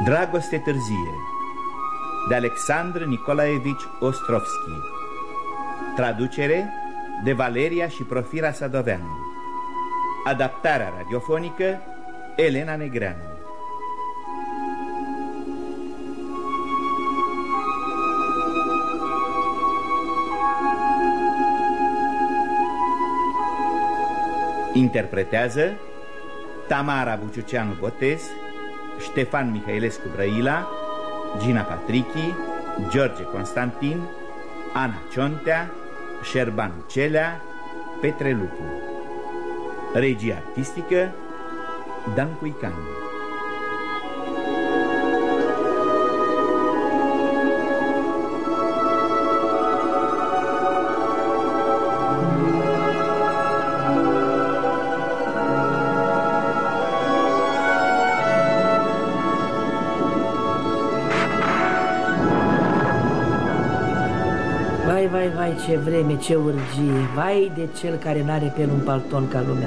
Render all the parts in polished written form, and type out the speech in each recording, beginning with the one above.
Dragoste târzie de Alexandru Nicolaevici Ostrovski. Traducere de Valeria și Profira Sadoveanu. Adaptarea radiofonică Elena Negreanu. Interpretează Tamara Buciuceanu Botez, Ștefan Mihailescu Brăila, Gina Patrichi, George Constantin, Ana Ciontea, Șerban Celea, Petre Lupu. Regie artistică Dan Cuican. Vai, ce vreme, ce urgie. Vai de cel care n-are pe el un palton ca lumea.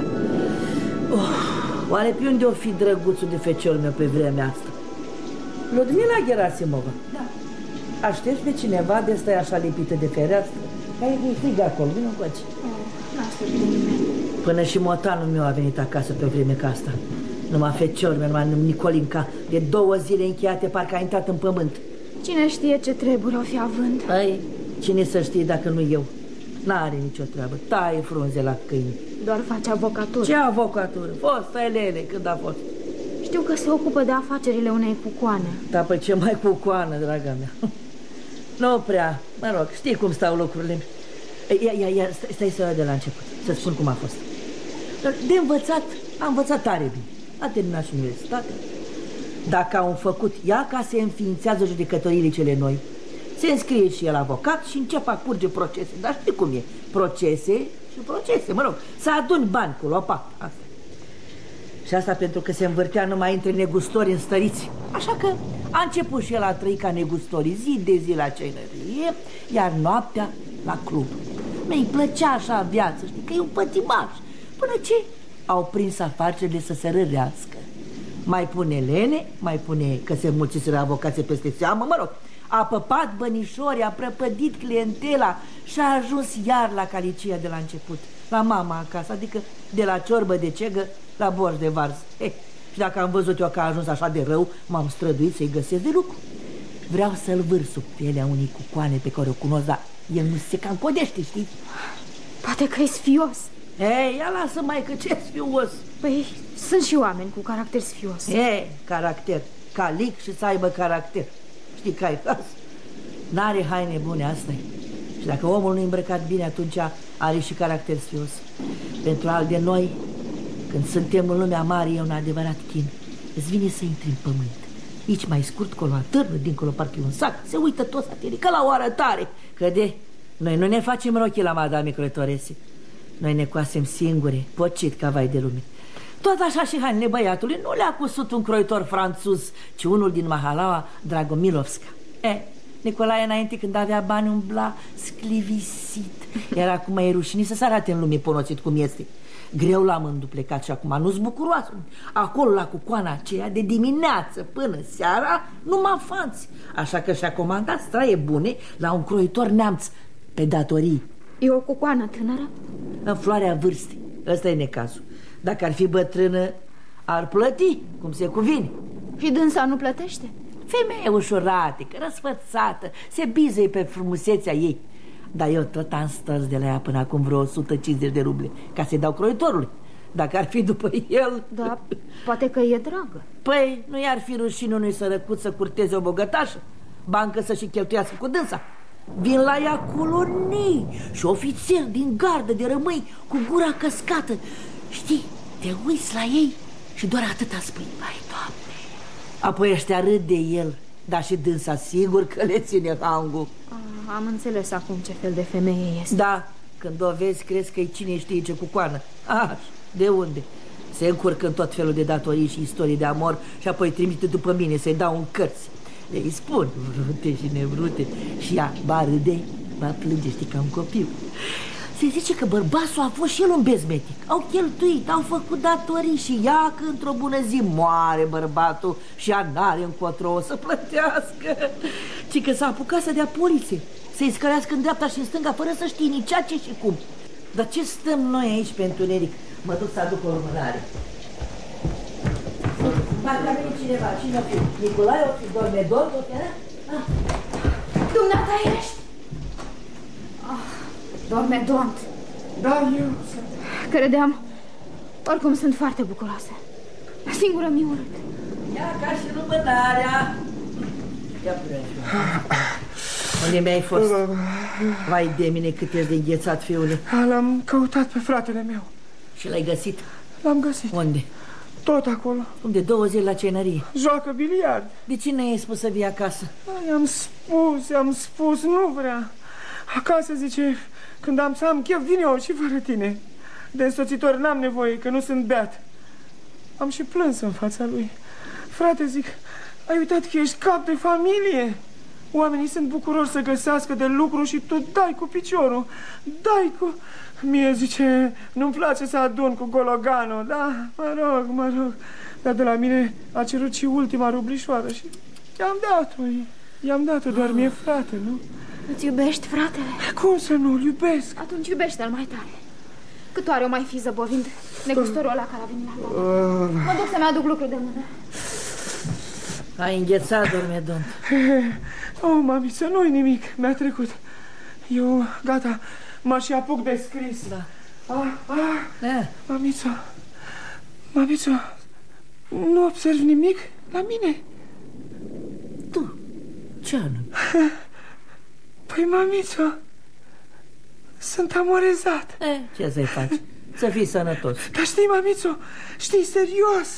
Oare pe unde o fi drăguțul de feciorul meu pe vremea asta? Ludmila Gerasimova. Da. Aștepți pe cineva de stai așa lipită de fereastră? Hai, e frig acolo, vină încoace. Până și motanul meu a venit acasă pe vreme ca asta. Numai feciorul meu, numai Nicolinca, de 2 zile încheiate, parcă a intrat în pământ. Cine știe ce treburi o fi având? Păi, cine să știe dacă nu eu? N-are nicio treabă, taie frunze la câini. Doar face avocatură. Ce avocatură? Fost Elene, când a fost? Știu că se ocupă de afacerile unei cucoane. Da, păi ce mai cucoană, draga mea? Nu prea, mă rog, știi cum stau lucrurile. Ia, stai să de la început, să spun cum a fost. De învățat, am învățat tare bine. A terminat și universitatea. Dacă au făcut ea ca se înființează judecătoriile cele noi, se înscrie și el avocat și încep a curge procese. Dar știi cum e? Procese și procese, mă rog. Să aduni bani cu lopat. Asta. Și asta pentru că se învârtea numai între negustori înstăriți. Așa că a început și el a trăi ca negustori, zi de zi la cenărie, iar noaptea la club. Mi-i plăcea așa viață, știi, că e un pătimaș. Până ce au prins afacerile să se rărească. Mai pune Elene, mai pune că se mulțiseră avocații peste seamă, mă rog. A păpat bănișori, a prăpădit clientela și a ajuns iar la calicia de la început, la mama acasă, adică de la ciorbă de cegă la borș de varz. Și dacă am văzut eu că a ajuns așa de rău, m-am străduit să-i găsesc de lucru. Vreau să-l vâr sub pielea unei cucoane pe care o cunosc, dar el nu se cam codește, știi? Poate că e sfios. Ia lasă mai că ce sfios. Păi sunt și oameni cu caracter sfios. Caracter, calic și să aibă caracter. Știi că ai fas? N-are haine bune, asta -i. Și dacă omul nu-i îmbrăcat bine, atunci are și caracter sfios. Pentru al de noi, când suntem în lumea mare, e un adevărat chin. Îți vine să intri în pământ. Aici mai scurt, colo atârnă, dincolo parcă e un sac. Se uită toți la tine, ca la o arătare. Că noi nu ne facem rochii la madame Croitorese. Noi ne coasem singure, pocit ca vai de lume. Tot așa și hainele băiatului nu le-a cusut un croitor franțuz, ci unul din Mahalaua, Dragomilovska. Nicolae înainte, când avea bani, umbla sclivisit. Iar acum e rușinit să se arate în lume ponoțit cum este. Greu l-am înduplecat și acum nu-s bucuroasă. Acolo la cucoana aceea, de dimineață până seara, numai fanți. Așa că și-a comandat straie bune la un croitor neamț pe datorii. E o cucoană tânără? În floarea vârstei. Ăsta e necazul. Dacă ar fi bătrână, ar plăti, cum se cuvine. Și dânsa nu plătește? Femeie ușuratică, răsfățată, se bizăie pe frumusețea ei. Dar eu tot am stărs de la ea până acum vreo 150 de ruble, ca să-i dau croitorului. Dacă ar fi după el... Da, poate că e dragă. Păi, nu i-ar fi rușine unui sărăcut să curteze o bogătașă? Bancă să-și cheltuiască cu dânsa. Vin la ea colonii și ofițeri din gardă de rămâi cu gura căscată. Știi, te uiți la ei și doar atâta spui, vai, Doamne. Apoi ăștia râd de el, dar și dânsa sigur că le ține hangul. Am înțeles acum ce fel de femeie este. Da, când o vezi, crezi că e cine știe ce cucoană. De unde? Se încurcă în tot felul de datorii și istorii de amor și apoi trimite după mine să-i dau în cărți. Le-i spun vrute și nevrute și ea ba râde, ba plânge, știi, ca un copil. Se zice că bărbatul a fost și el un bezmetic. Au cheltuit, au făcut datorii și ia că într-o bună zi moare bărbatul și ea n-are încotro o să plătească. Ci că s-a apucat să dea poliție, să-i scălească în dreapta și în stânga fără să știe nici ce și cum. Dar ce stăm noi aici pe întuneric? Mă duc să aduc o urmărare. Parcă a venit cineva. Cine o fi? Nicolae o fi? Dormedor? Dumneata ești? Dormedont. Da, eu sunt. Credeam. Oricum sunt foarte bucuroasă. Singură mi urât. Ia ca și lumânarea. Ia pune. Unde mi-ai fost? Vai de mine cât ești de înghețat, fiule. L-am căutat pe fratele meu. Și l-ai găsit? L-am găsit. Unde? Tot acolo. Unde? 2 zile la cenărie. Joacă biliard. De ce n-ai spus să vii acasă? I-am spus, nu vrea. Acasă, zice, când am să am chef, vin eu și fără tine. De însoțitor n-am nevoie, că nu sunt beat. Am și plâns în fața lui. Frate, zic, ai uitat că ești cap de familie. Oamenii sunt bucuroși să găsească de lucru și tu dai cu piciorul. Dai cu... Mie, zice, nu-mi place să adun cu gologanul. Da, mă rog. Dar de la mine a cerut și ultima rublișoară și i-am dat-o. I-am dat-o, doar mie, frate, nu? Îți iubești, fratele? Cum să nu-l iubesc? Atunci iubește-l mai tare. Cât oare o mai fi zăbovind negustorul ăla care a venit la tata? Mă duc să-mi aduc lucru de mână. Ai înghețat, Dormedont. Oh, mamiță, nu-i nimic, mi-a trecut. Eu, gata, mă și apuc de scris. Da. Mamiță, nu observi nimic la mine? Tu, ce anume? Păi, mamiță, sunt amorezat. Ce să-i faci? Să fii sănătos. Dar știi, mamiță, serios,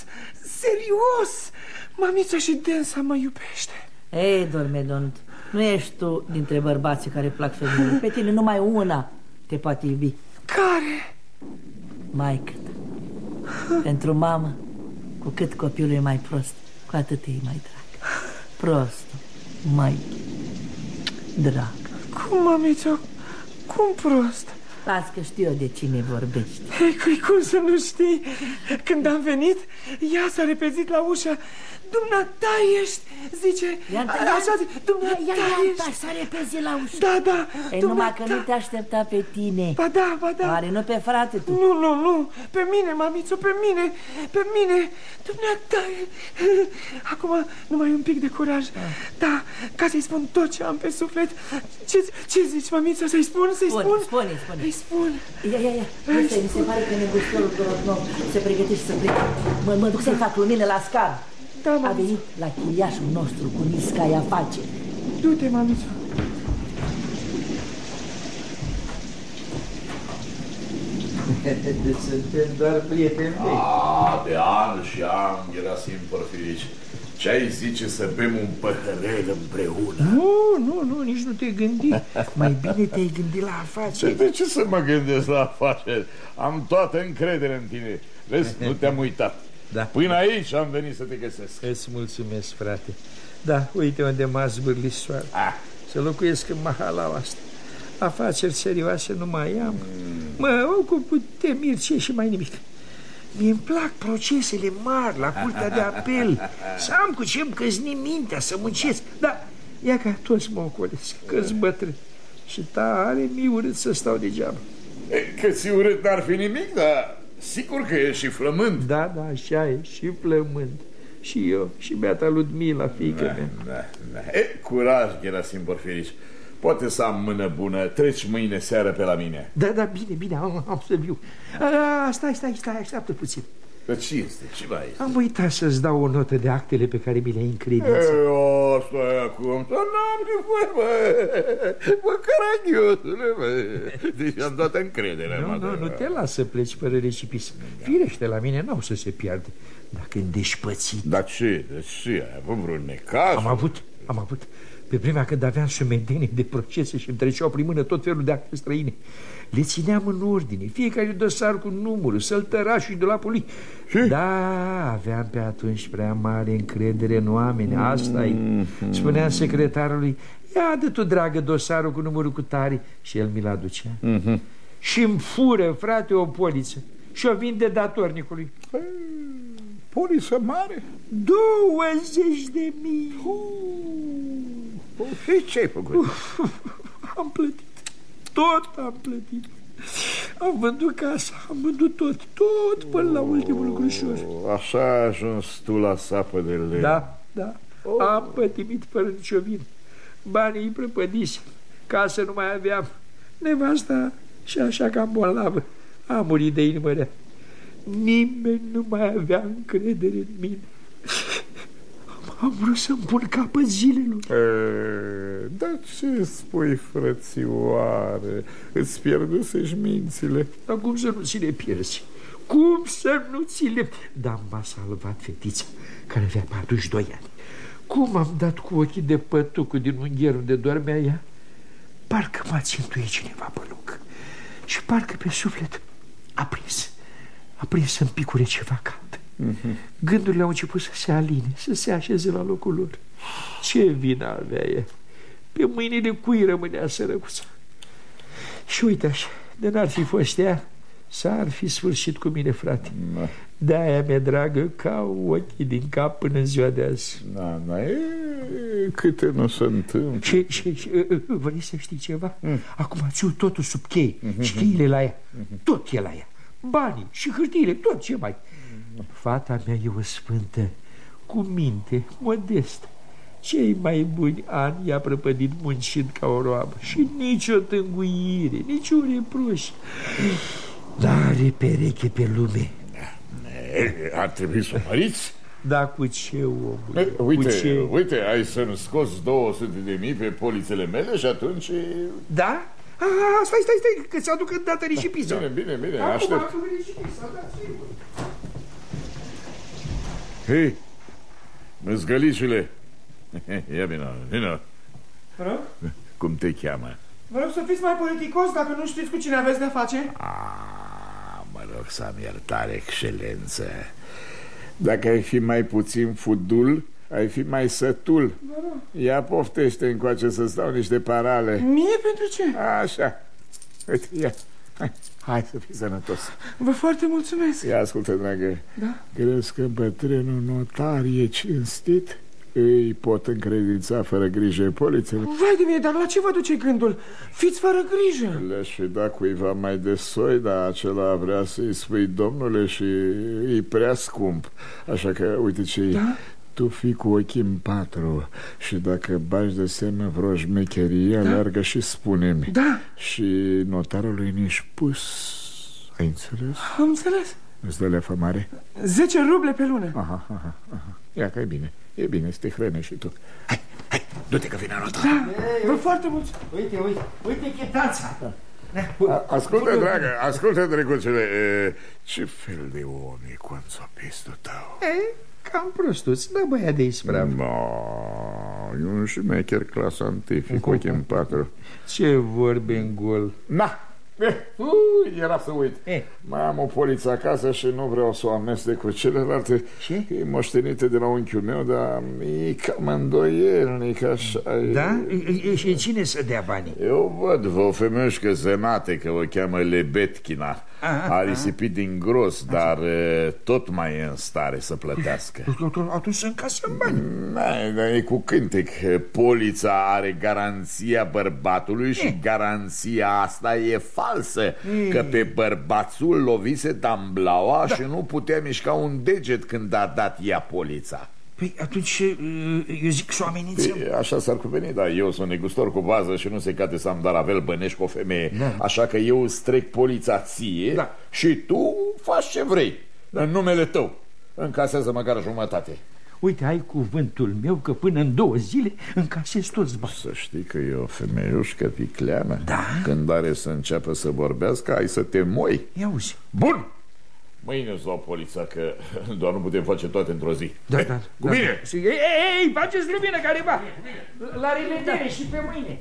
mamiță și dânsa mă iubește. Ei, Dormedont, nu ești tu dintre bărbații care plac femeile. Pe tine numai una te poate iubi. Care? Maică-ta. Pentru mamă, cu cât copilul e mai prost, cu atât e mai drag. Prostul, mai drag. Cum, mamiță? Cum prost? Las că știu eu de cine vorbești. Ei, cum să nu știi? Când am venit, ea s-a repezit la ușă. Dumneata ești, zice. Așa zice, dumneata ești. S-a repezit la ușă. Da. Ei, numai că nu te aștepta pe tine. Ba da. Oare nu pe frate tu? Nu, pe mine, mamițo, pe mine. Dumneata. Acum numai un pic de curaj. Da, ca să-i spun tot ce am pe suflet. Ce zici, mamițo, să-i spun? Spune. Îi spun. Ia. Mi se pare că negustorul Dorotnov se pregătește să plece. Mă duc să-i fac lumină la scară. Da, mamițo. A venit la chiriașul nostru cu nisca-i afaceri. Du-te, mamițo. Suntem doar prieteni vechi. De ani și ani, Gerasim Porfirici. Ce-ai zice să bem un păhărel împreună? Nu, nici nu te-ai gândit. Mai bine te-ai gândit la afaceri. De ce să mă gândesc la afaceri? Am toată încredere în tine. Vezi, nu te-am uitat. Da. Până aici am venit să te găsesc. Îți mulțumesc, frate. Da, uite unde m-a zbârlit soarta. Să locuiesc în mahalaua asta. Afaceri serioase nu mai am. Mă ocup cu temiri și mai nimic. Mi-mi plac procesele mari la curtea de apel. Să am cu ce-mi căzni mintea, să muncesc. Da, ia ca toți mă ocolesc, că-s bătrân. Și tare mi-e urât să stau degeaba. Că ți urât n-ar fi nimic, dar sigur că e și flămând. Da, așa e, și flămând. Și eu, și beata Ludmila, fiică mea. Curaj, Gerasim Porfirici. Poate să am mână bună. Treci mâine seară pe la mine. Da, bine, am să viu. Stai, așteaptă puțin. Dar ce este? Ce mai este? Am uitat să-ți dau o notă de actele pe care mi le-ai încredințat. Stai acum. N-am de voie, bă, caragiosule, bă. Deci am dat încredere. Nu te las să pleci fără recipism. Firește, la mine n-au să se piardă. Dacă îmi deșpățit. Dar ce? Ai avut vreun necaz? Am avut. Pe vremea când aveam sumedenie de procese și îmi treceau prin mână tot felul de acte străine, le țineam în ordine, fiecare dosar cu numărul, săltărașul și dulapul lui. Da, aveam pe atunci prea mare încredere în oameni, asta-i. Spuneam secretarului, ia dă tu, dragă, dosarul cu numărul cu tare, și el mi-l aducea. și îmi fură, frate, o poliță și o vinde datornicului. Poliță mare? 20.000. Ce-ai făcut? Am plătit. Tot am plătit. Am vândut casa, am vândut tot până la ultimul grușor. Așa ai ajuns tu la sapă de lemn. Da. Am pătimit fără nicio vină. Banii îi prăpădise. Casă nu mai aveam. Nevasta și așa cam bolnavă. A murit de inimă rea. Nimeni nu mai avea încredere în mine. Am vrut să-mi pun capăt zilelor. Dar ce spui, frățioare? Îți pierdusești mințile. Dar cum să nu ți le pierzi? Cum să nu ți le... Dar m-a salvat fetița, care avea 42 ani. Cum am dat cu ochii de pătucul din ungher unde dormea ea? Parcă m-a țintuit cineva pe loc. Și parcă pe suflet a prins să-mi picure ceva cald. Gândurile au început să se aline, să se așeze la locul lor. Ce vină avea ea? Pe mâinile cui rămânea sărăcuța? Și uite așa, de n-ar fi fost ea, s-ar fi sfârșit cu mine, frate. De-aia mi-e dragă ca ochii din cap până în ziua de azi. Câte nu se întâmplă. Vrei să știi ceva? Acum țiu totul sub chei și cheile la ea. Tot e la ea. Banii și hârtiile, tot ce mai. Fata mea e o sfântă, cu minte, modestă. Cei mai buni ani i-a prăpădit muncind ca o roabă. Și nicio tânguire, nici un reproș. N-are pereche pe lume. Ar trebui să o măriți? Da, cu ce, omule? Uite, ai să-mi scoți 200.000 pe polițele mele și atunci... Da? Stai, că ți-aduc îndată și pizza. Bine, aștept. Hei, măzgălicile, ia vină. Rog? Cum te cheamă? Vă rog să fiți mai politicos dacă nu știți cu cine aveți de-a face. Mă rog să am iertare, excelență. Dacă ai fi mai puțin fudul, ai fi mai sătul. Ia poftește încoace să stau niște parale. Mie pentru ce? Așa. Uite, ia. Hai să fii sănătos. Vă foarte mulțumesc. Ia ascultă, dragă. Da? Crezi că bătrânul notar e cinstit? Îi pot încredința fără grijă polițele? Vai de mine, dar la ce vă duce gândul? Fiți fără grijă. Le-aș fi dat cuiva mai de soi, dar acela vrea să-i spui domnule și e prea scump. Așa că, uite ce da? Tu fii cu ochii în patru și dacă bagi de semne vreo șmecherie, alergă și spune-mi. Da. Și notarului nici pus. Ai înțeles? Am înțeles. Îți dă leafă mare? 10 ruble pe lună. Aha. Ia că e bine. E bine să te hrănești și tu. Hai, du-te că vine notar. Da, vă foarte mulțumesc. Uite chetața. Ascultă, dragă, ascultă, drăguțele. Ce fel de om e conțopistul tău? Cam prostuț, da, băia de isprav. E un șmecher clasa 1, cu ochii în patru. Ce vorbe în gol. Era să uit. Mai am o poliță acasă și nu vreau să o amestec cu celelalte. E moștenită de la unchiul meu, dar e cam îndoielnic, așa. Da? Și cine să dea banii? Eu văd o femeiușcă zenate, că o cheamă Lebetkina. A risipit din gros, dar tot mai e în stare să plătească. Atunci să încasăm bani. Dar e cu cântec. Polița are garanția bărbatului și garanția asta e falsă. Că pe bărbațul lovise damblaua și nu putea mișca un deget când a dat ea polița. Păi atunci eu zic să o amenințăm. Așa s-ar cuveni, dar eu sunt negustor cu bază și nu se cade să am daravel bănești cu o femeie. Așa că eu îți trec polița ție și tu faci ce vrei. În numele tău. Încasează măcar jumătate. Uite, ai cuvântul meu că până în 2 zile încasezi toți bani. Să știi că e o femeiușcă vicleană. Da? Când are să înceapă să vorbească, ai să te moi. Ia uzi. Bun! Mâine îți luau polița, că doar nu putem face toate într-o zi. Da. Cu bine! Ei, faceți lumină careva! La revedere și pe mâine!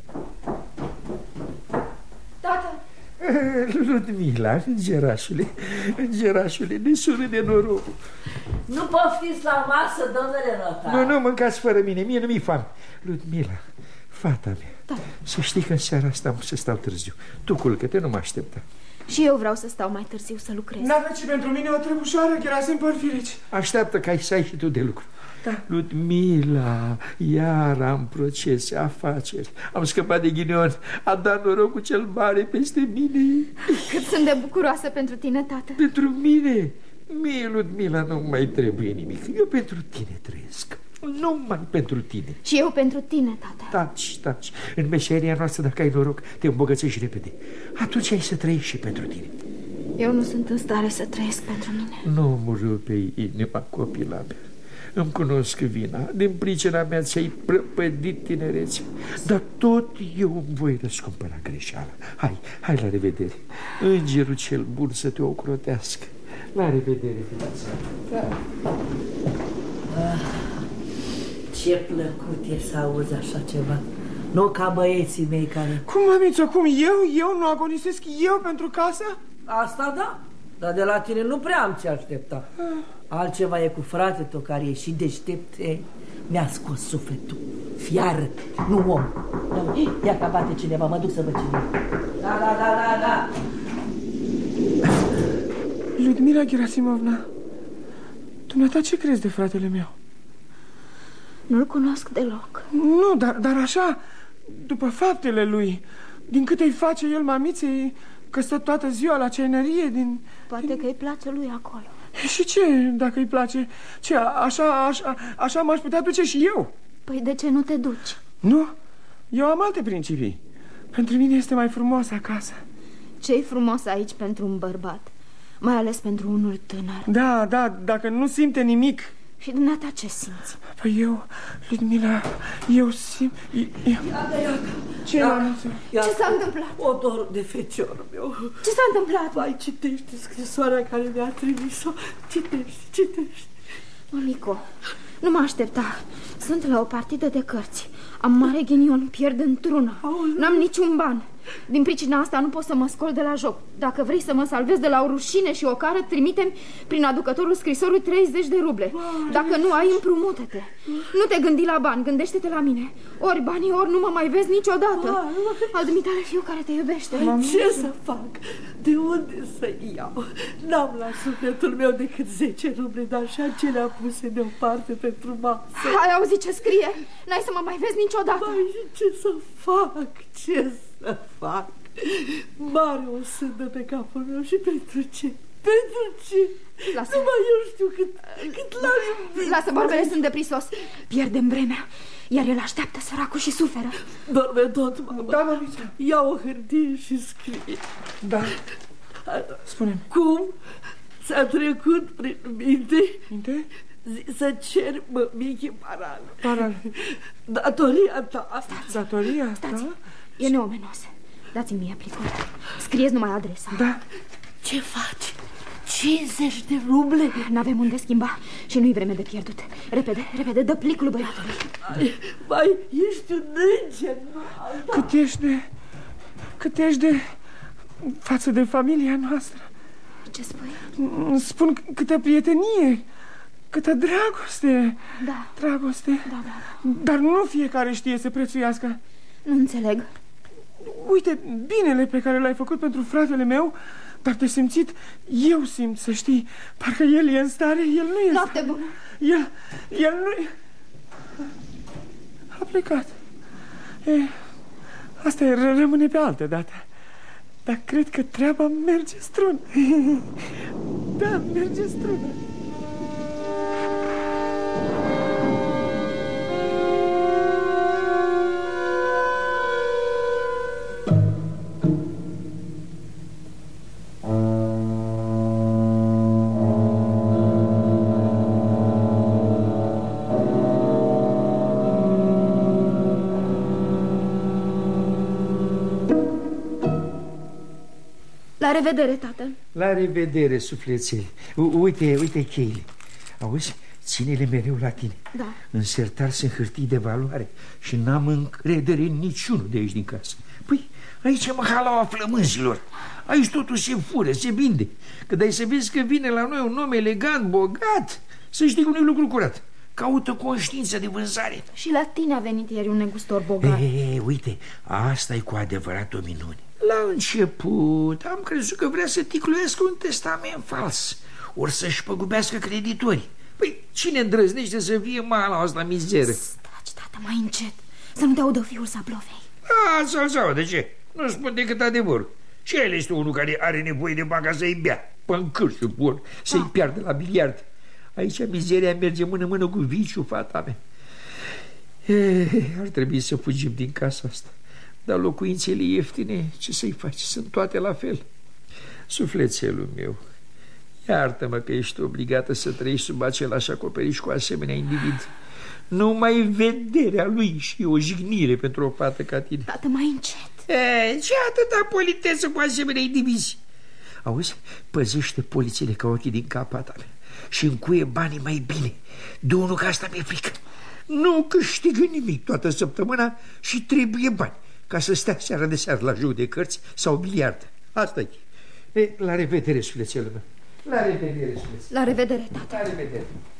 Tată! Ludmila, îngerașule, ne sună de noroc. Nu poftiți la masă, domnule notar. Nu, mâncați fără mine, mie nu mi-e foame. Ludmila, fata mea, să știi că în seara asta am să stau târziu. Tu culcă-te, nu mă aștepta. Și eu vreau să stau mai târziu să lucrez. N-aveți și pentru mine o trebușoară, Gerasim Porfirici? Așteaptă ca să ai și tu de lucru. Da. Ludmila, iar am procese, afaceri. Am scăpat de ghinion. A dat norocul cel mare peste mine. Cât sunt de bucuroasă pentru tine, tată. Pentru mine? Mie, Ludmila, nu mai trebuie nimic. Eu pentru tine trăiesc. Numai pentru tine. Și eu pentru tine, tată. Taci. În meseria noastră, dacă ai noroc, te îmbogățești repede. Atunci ai să trăiești și pentru tine. Eu nu sunt în stare să trăiesc pentru mine. Nu-mi rupe inima, copila mea. Îmi cunosc vina. Din pricina mea ți-ai prăpădit tinerețea. Dar tot eu îmi voi răscumpăra greșeala. Hai la revedere. Îngerul cel bun să te ocrotească. La revedere, fiața. Da. Ce plăcut e să auzi așa ceva. Nu ca băieții mei care... Cum, mămițo, cum? Eu nu agonisesc eu pentru casă? Asta da, dar de la tine nu prea am ce aștepta. Altceva e cu frate tău care e și deștept. Mi-a scos sufletul. Fiară, nu om. Ia că bate cineva, mă duc să văd cine. Da. Ludmila Gerasimovna, dumneata ce crezi de fratele meu? Nu-l cunosc deloc. Nu, dar așa, după faptele lui, din câte îi face el mamiței, că stă toată ziua la ceanărie, Poate că îi place lui acolo. Și ce, dacă îi place? Ce, așa m-aș putea duce și eu? Păi de ce nu te duci? Nu, eu am alte principii. Pentru mine este mai frumos acasă. Ce-i frumos aici pentru un bărbat? Mai ales pentru unul tânăr. Da, dacă nu simte nimic. Și dumneata ce simți? Păi eu, Ludmila, eu simt... Iată. Ce Ce s-a întâmplat? Odorul de feciorul meu. Ce s-a întâmplat? Vai, citește scrisoarea care mi-a trimis-o. Citește. Mămico, nu mă aștepta. Sunt la o partidă de cărți. Am mare ghinion, pierd într-una. N-am niciun ban. Din pricina asta nu pot să mă scol de la joc. Dacă vrei să mă salvezi de la o rușine și o cară, trimite-mi prin aducătorul scrisorului 30 de ruble. Dacă nu ai, împrumută-te. Nu te gândi la bani, gândește-te la mine. Ori banii, ori nu mă mai vezi niciodată. Al dumitale fiu care te iubește. Ce să fac? De unde să iau? N-am la sufletul meu decât 10 ruble, dar și acelea puse deoparte pentru masă. Ai auzit ce scrie? N-ai să mă mai vezi niciodată. Ce să fac? Să fac? Mare o sândă pe capul meu și pentru ce? Pentru ce? Lasă. Numai eu știu cât l-am iubit. Lasă, vorbele sunt de prisos. Pierdem vremea. Iar el așteaptă, săracul, și suferă. Dorme tot, mama. Da, mămiță. Ia o hârtie și scrie. Da. Spune-mi. Cum ți-a trecut prin minte? Să cer mămichii Paral. Datoria ta. Datoria? Stați. Da? E neomenos. Dați-mi mie plicul. Scrieți numai adresa. Da. Ce faci? 50 de ruble? N-avem unde schimba și nu-i vreme de pierdut. Repede, dă plicul băiatului. Mai ești un înger. Cât ești de față de familia noastră. Ce spui? Spun câtă prietenie, câtă dragoste. Da. Dragoste. Da. Dar nu fiecare știe să prețuiască. Nu înțeleg. Uite, binele pe care l-ai făcut pentru fratele meu, dar te simțit, eu simt, să știi, parcă el e în stare, el nu e. Noapte bună. El nu e. A plecat. Asta rămâne pe altă dată. Dar cred că treaba merge strună. Da, merge strună. La revedere, tată. La revedere, suflețele. Uite cheile. Auzi? Ține-le mereu la tine. Da. În sertar sunt hârtii de valoare și n-am încredere în niciunul de aici din casă. Păi, aici e mahalaua flămânzilor. Aici totul se fură, se vinde. Că dai să vezi că vine la noi un om elegant, bogat, să știi că nu e lucru curat. Caută conștiință de vânzare. Și la tine a venit ieri un negustor bogat. Uite, asta e cu adevărat o minune. La început am crezut că vrea să ticluiască un testament fals, ori să-și păgubească creditorii. Păi cine îndrăznește să fie mala asta mizeră? Taci, tată, mai încet, să nu te audă fiul Sablovei. Sau, de ce? Nu spun decât adevărul. Și el este unul care are nevoie de bani ca să-i bea pâncârșul bun, să-i piardă la biliard. Aici mizeria merge mână-mână cu viciu, fata mea. Ar trebui să fugim din casa asta. Dar locuințele ieftine, ce să-i faci? Sunt toate la fel. Sufletelul meu, iartă-mă că ești obligată să trăiești sub același acoperiș cu asemenea individ. Numai vederea lui și o jignire pentru o fată ca tine. Tată, mai încet. Ce atâta politeță cu asemenea indivizi? Auzi, păzește polițile ca ochii din capa ta și încuie banii mai bine. De unul că asta mi-e frică. Nu câștigă nimic toată săptămâna și trebuie bani ca să stea seara de seară la joc de cărți sau biliard. Asta-i. La revedere, sufletelul meu. La revedere, sufletelul. La revedere, tată. La revedere.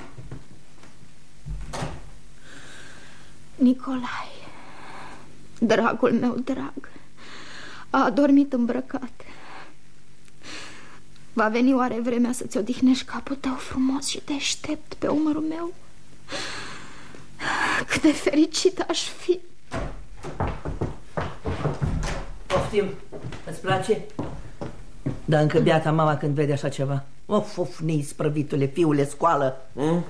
Nicolae, dragul meu drag, a adormit îmbrăcat. Va veni oare vremea să-ți odihnești capul tău frumos și deștept pe umărul meu? Cât de fericit aș fi. Poftim, îți place? Dar încă beata mama când vede așa ceva. Of, neisprăvitule, fiule, scoală.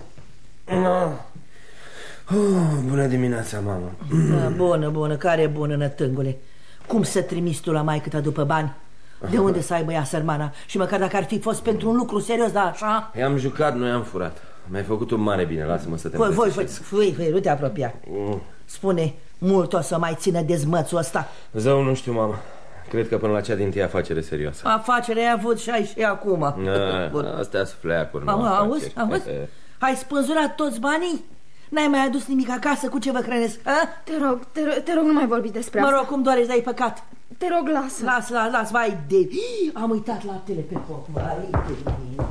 Bună dimineața, mamă. Bună, care e bună, nătângule? Cum să trimiți tu la maică ta după bani? De unde să aibă ea sărmana? Și măcar dacă ar fi fost pentru un lucru serios, da, așa? I-am jucat, nu i-am furat. Mi-ai făcut un mare bine, lasă-mă să te Voi, nu te apropia. Spune, mult o să mai țină dezmățul ăsta? Zău, nu știu, mamă. Cred că până la cea dintâi afacere serioasă. Afacerea ai avut și ai și acum. Astea-s fleacuri. Auzi? Ai spânzurat toți banii? N-ai mai adus nimic acasă? Cu ce vă hrănesc? Te rog, nu mai vorbi despre asta. Mă rog, cum dorești, dar-i păcat. Te rog, lasă. Las, vai de... Am uitat laptele pe foc, vai de...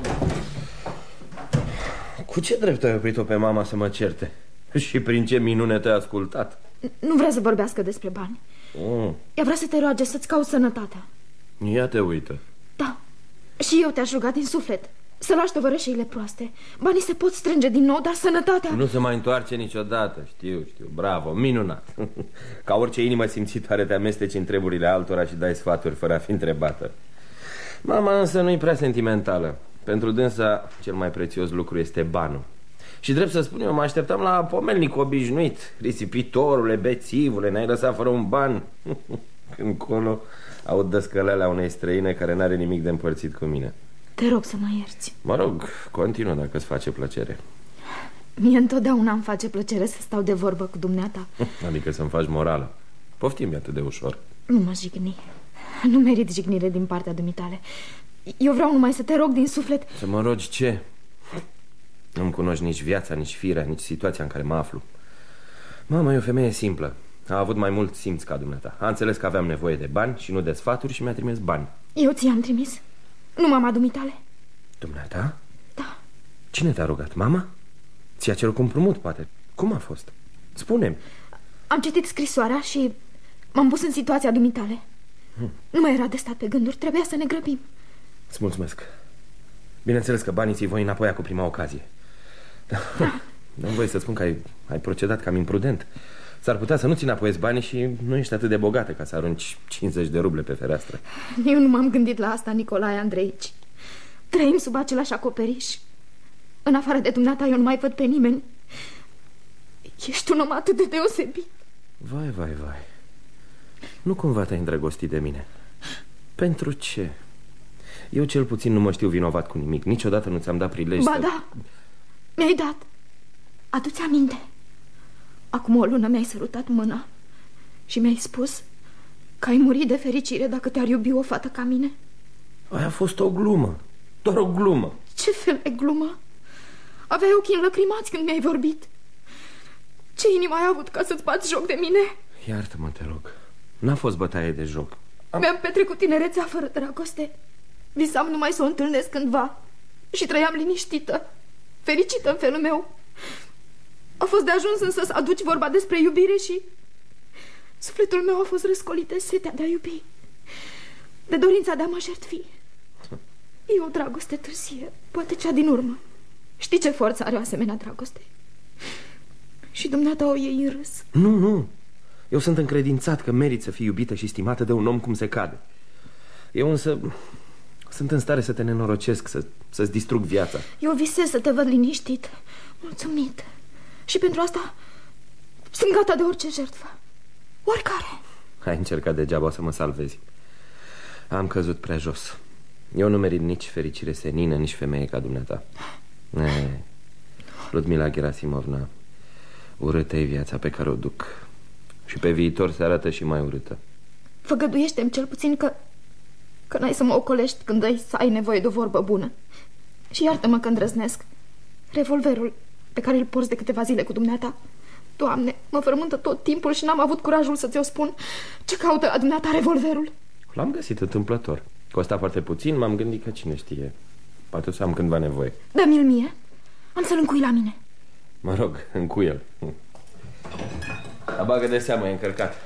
Cu ce drept ai oprit-o pe mama să mă certe? Și prin ce minune te-ai ascultat? Nu vrea să vorbească despre bani. Ea vrea să te roage să-ți cauți sănătatea. Ia te uită. Da, și eu te-aș ruga din suflet să lași tovărășeile proaste. Banii se pot strânge din nou, dar sănătatea... Nu se mai întoarce niciodată. Știu, bravo, minunat. Ca orice inimă simțitoare te amesteci în treburile altora și dai sfaturi fără a fi întrebată. Mama însă nu-i prea sentimentală. Pentru dânsa cel mai prețios lucru este banul. Și drept să spun eu, mă așteptam la pomelnic obișnuit. Risipitorule, bețivule, ne-ai lăsat fără un ban. Când colo aud dăscălelea unei străine care n-are nimic de împărțit cu mine. Te rog să mă ierți. Mă rog, continuă dacă îți face plăcere. Mie întotdeauna îmi face plăcere să stau de vorbă cu dumneata. Adică să-mi faci morală. Poftim-mi atât de ușor. Nu mă jigni. Nu merit jignire din partea dumitale. Eu vreau numai să te rog din suflet. Să mă rogi ce? Nu-mi cunoști nici viața, nici firea, nici situația în care mă aflu. Mama e o femeie simplă. A avut mai mult simț ca dumneata. A înțeles că aveam nevoie de bani și nu de sfaturi și mi-a trimis bani. Eu ți-am trimis? Nu mama dumitale? Dumneata? Da. Cine te-a rugat? Mama? Ți-a cerut împrumut, poate. Cum a fost? Spune-mi. Am citit scrisoarea și m-am pus în situația dumitale. Nu mai era de stat pe gânduri, trebuia să ne grăbim. Îți mulțumesc. Bineînțeles că banii ți-i voi înapoi cu prima ocazie. Dar voie să spun că ai procedat cam imprudent. S-ar putea să nu ți înapoiezi banii și nu ești atât de bogată ca să arunci 50 de ruble pe fereastră. Eu nu m-am gândit la asta, Nicolae Andreici. Trăim sub același acoperiș. În afară de dumneata eu nu mai văd pe nimeni. Ești un om atât de deosebit. Vai. Nu cumva te-ai îndrăgostit de mine? Pentru ce? Eu cel puțin nu mă știu vinovat cu nimic. Niciodată nu ți-am dat prilej Ba da, mi-ai dat. Adu-ți aminte. Acum o lună mi-ai sărutat mâna și mi-ai spus că ai murit de fericire dacă te-ar iubi o fată ca mine. Aia a fost o glumă. Doar o glumă. Ce fel de glumă? Aveai ochii înlăcrimați când mi-ai vorbit. Ce inimă ai avut ca să-ți bați joc de mine? Iartă-mă, te rog. N-a fost bătaie de joc. Mi-am petrecut tinerețea fără dragoste. Visam numai să o întâlnesc cândva și trăiam liniștită, fericită în felul meu. A fost de ajuns însă să aduci vorba despre iubire și sufletul meu a fost răscolit de setea de a iubi. de dorința de a mă jertfi. E o dragoste târzie, poate cea din urmă. Știi ce forță are o asemenea dragoste? Și dumneata o iei în râs. Nu. Eu sunt încredințat că merit să fii iubită și stimată de un om cum se cade. Eu însă sunt în stare să te nenorocesc, să-ți distrug viața. Eu visez să te văd liniștit, mulțumit. Și pentru asta sunt gata de orice jertfă. Oricare. Ai încercat degeaba să mă salvezi. Am căzut prea jos. Eu nu merit nici fericire senină, nici femeie ca dumneata. Ludmila Gerasimovna, urâtă e viața pe care o duc. Și pe viitor se arată și mai urâtă. Făgăduiește-mi cel puțin că n-ai să mă ocolești când ai nevoie de o vorbă bună. Și iartă-mă că îndrăznesc. Revolverul pe care îl porți de câteva zile cu dumneata, Doamne, mă frământă tot timpul și n-am avut curajul să ți-o spun. Ce caută la dumneata revolverul? L-am găsit întâmplător. Costa foarte puțin, m-am gândit că cine știe, poate o să am cândva nevoie. Dă-mi-l mie, am să-l încui la mine. Mă rog, încuie-l. Bagă de seamă, e încărcat.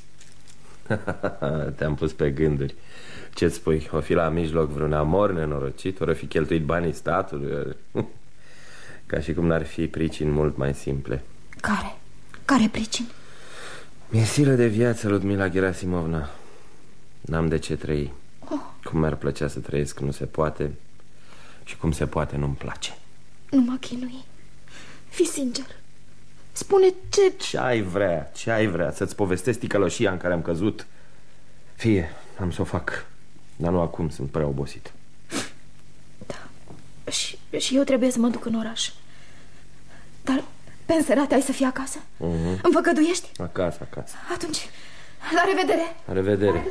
Te-am pus pe gânduri. Ce-ți spui? O fi la mijloc vreun amor nenorocit? Ori fi cheltuit banii statului? Ca și cum n-ar fi pricini mult mai simple. Care? Care pricini? Mi-e silă de viață, Ludmila Gerasimovna. N-am de ce trăi. Cum mi-ar plăcea să trăiesc, nu se poate. Și cum se poate, nu-mi place. Nu mă chinui. Fii sincer. Spune ce... Ce ai vrea? Să-ți povestesc ticăloșia în care am căzut? Fie, am să o fac. Dar nu acum, sunt prea obosit. Da. Și eu trebuie să mă duc în oraș. Dar pe înserate ai să fii acasă? Îmi făgăduiești? Acasă. Atunci, la revedere. La revedere.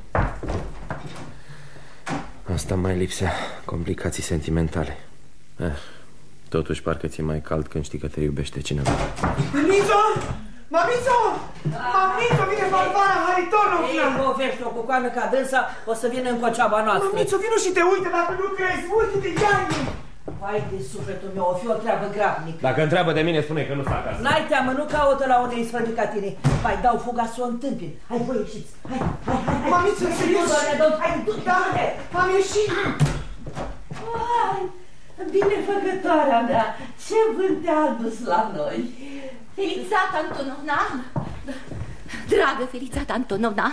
Asta mai lipsea, complicații sentimentale. Totuși parcă ți-e mai cald când știi că te iubește cineva. Mamițo! Mamițo! Mamițo, vine Varvara Haritonov! Ei, povești-o cu coană ca dânsa, o să vină în coceaba noastră. Mamițo, vino și te uite dacă nu crezi, uite-te, ia-i! Vai de sufletul meu, o fi o treabă grabnică. Dacă întreabă de mine, spune că nu fac asta. N-ai teamă, nu caută la unei sfămi ca tine. Vai, dau fuga să o întâmpin. Hai, voi ieșiți. Hai. Mamițo, serios? Hai, du-te. Da, am ieșit. Vai, binefăcătoarea mea, ce vânt te-a adus la noi. Felițata Antonovna, dragă Felițata Antonovna,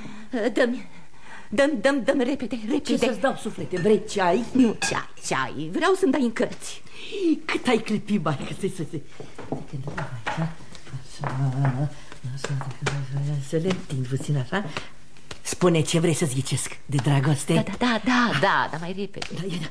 dă-mi repede. Ce să-ți dau, suflete? Vrei ceai? Nu ceai, vreau să-mi dai în cărți. Cât ai clipit bani, că să le întind puțin așa. Spune ce vrei să-ți ghicesc de dragoste. Da, mai repede.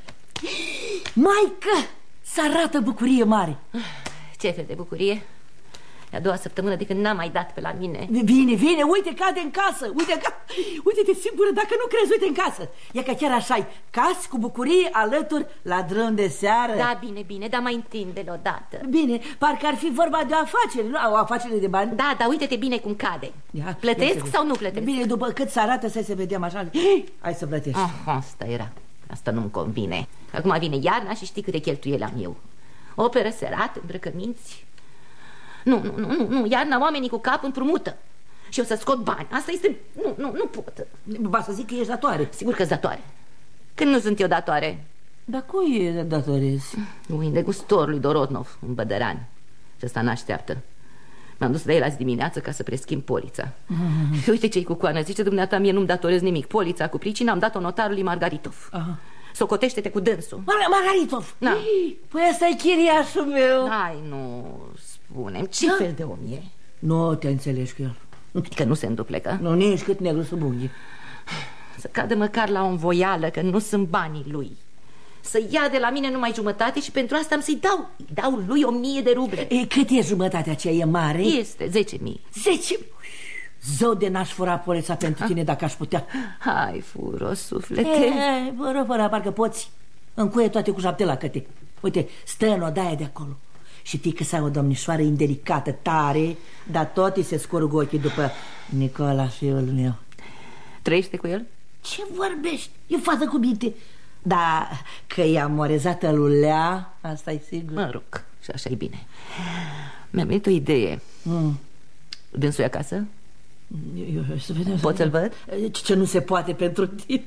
Maică, s-arată bucurie mare. Ce fel de bucurie? E a doua săptămână de când n-am mai dat pe la mine. Vine, uite, cade în casă. Uite-te sigură, dacă nu crezi, uite în casă. E că chiar așa-i, casi cu bucurie alături la drum de seară. Da, bine, dar mai întinde-l odată. Bine, parcă ar fi vorba de o afacere, nu? O afacere de bani. Da, uite-te bine cum cade. Plătesc sau nu plătesc? Bine, după cât se arată, să vedem așa. Hai să plătești. Asta era. Asta nu-mi convine. Acum vine iarna și știi câte cheltuieli am eu. Operă serat, îmbrăcăminți. Nu, iarna oamenii cu cap împrumută. Și eu să scot bani. Asta este... Nu pot. Va să zic că ești datoare. Sigur că-s datoare. Când nu sunt eu datoare? Dar cui e datorezi? Lui negustor lui Dorodnov, un bădăran. Și ăsta n-așteaptă. M-am dus la el azi dimineață ca să preschimb polița. Și uite ce-i cu coană. Zice dumneata, mie nu-mi datorez nimic. Polița cu pricina am dat-o notarului Margaritov. Socotește-te cu dânsul. Margaritov? Da. Păi ăsta e chiriașul meu. Hai, nu spune-mi, ce fel de om e? Nu te înțelegi cu el. Că nu se înduplecă? Nu, nici cât negru sub unghii. Să cadă măcar la o învoială, că nu sunt banii lui. Să ia de la mine numai jumătate și pentru asta am să-i dau lui 1000 de ruble. Cât e jumătatea aceea? E mare? Este 10.000. 10.000? Zău de n-aș fura polița pentru tine dacă aș putea. Hai, fură, suflete. Fără, parcă poți. Încuie toate cu 7 lacăte. Uite, stă în odaia de acolo. Și fii că s-a o domnișoară indelicată, tare, dar tot îi se scurg ochii după Nicola, fiul meu. Trăiește cu el? Ce vorbești? E fată cu minte. Da, că e amorezată lulea, asta e sigur. Mă rog, și așa e bine. Mi-a venit o idee. Dânsul e acasă? Să vedem. Poți să-l văd? Ce nu se poate pentru tine.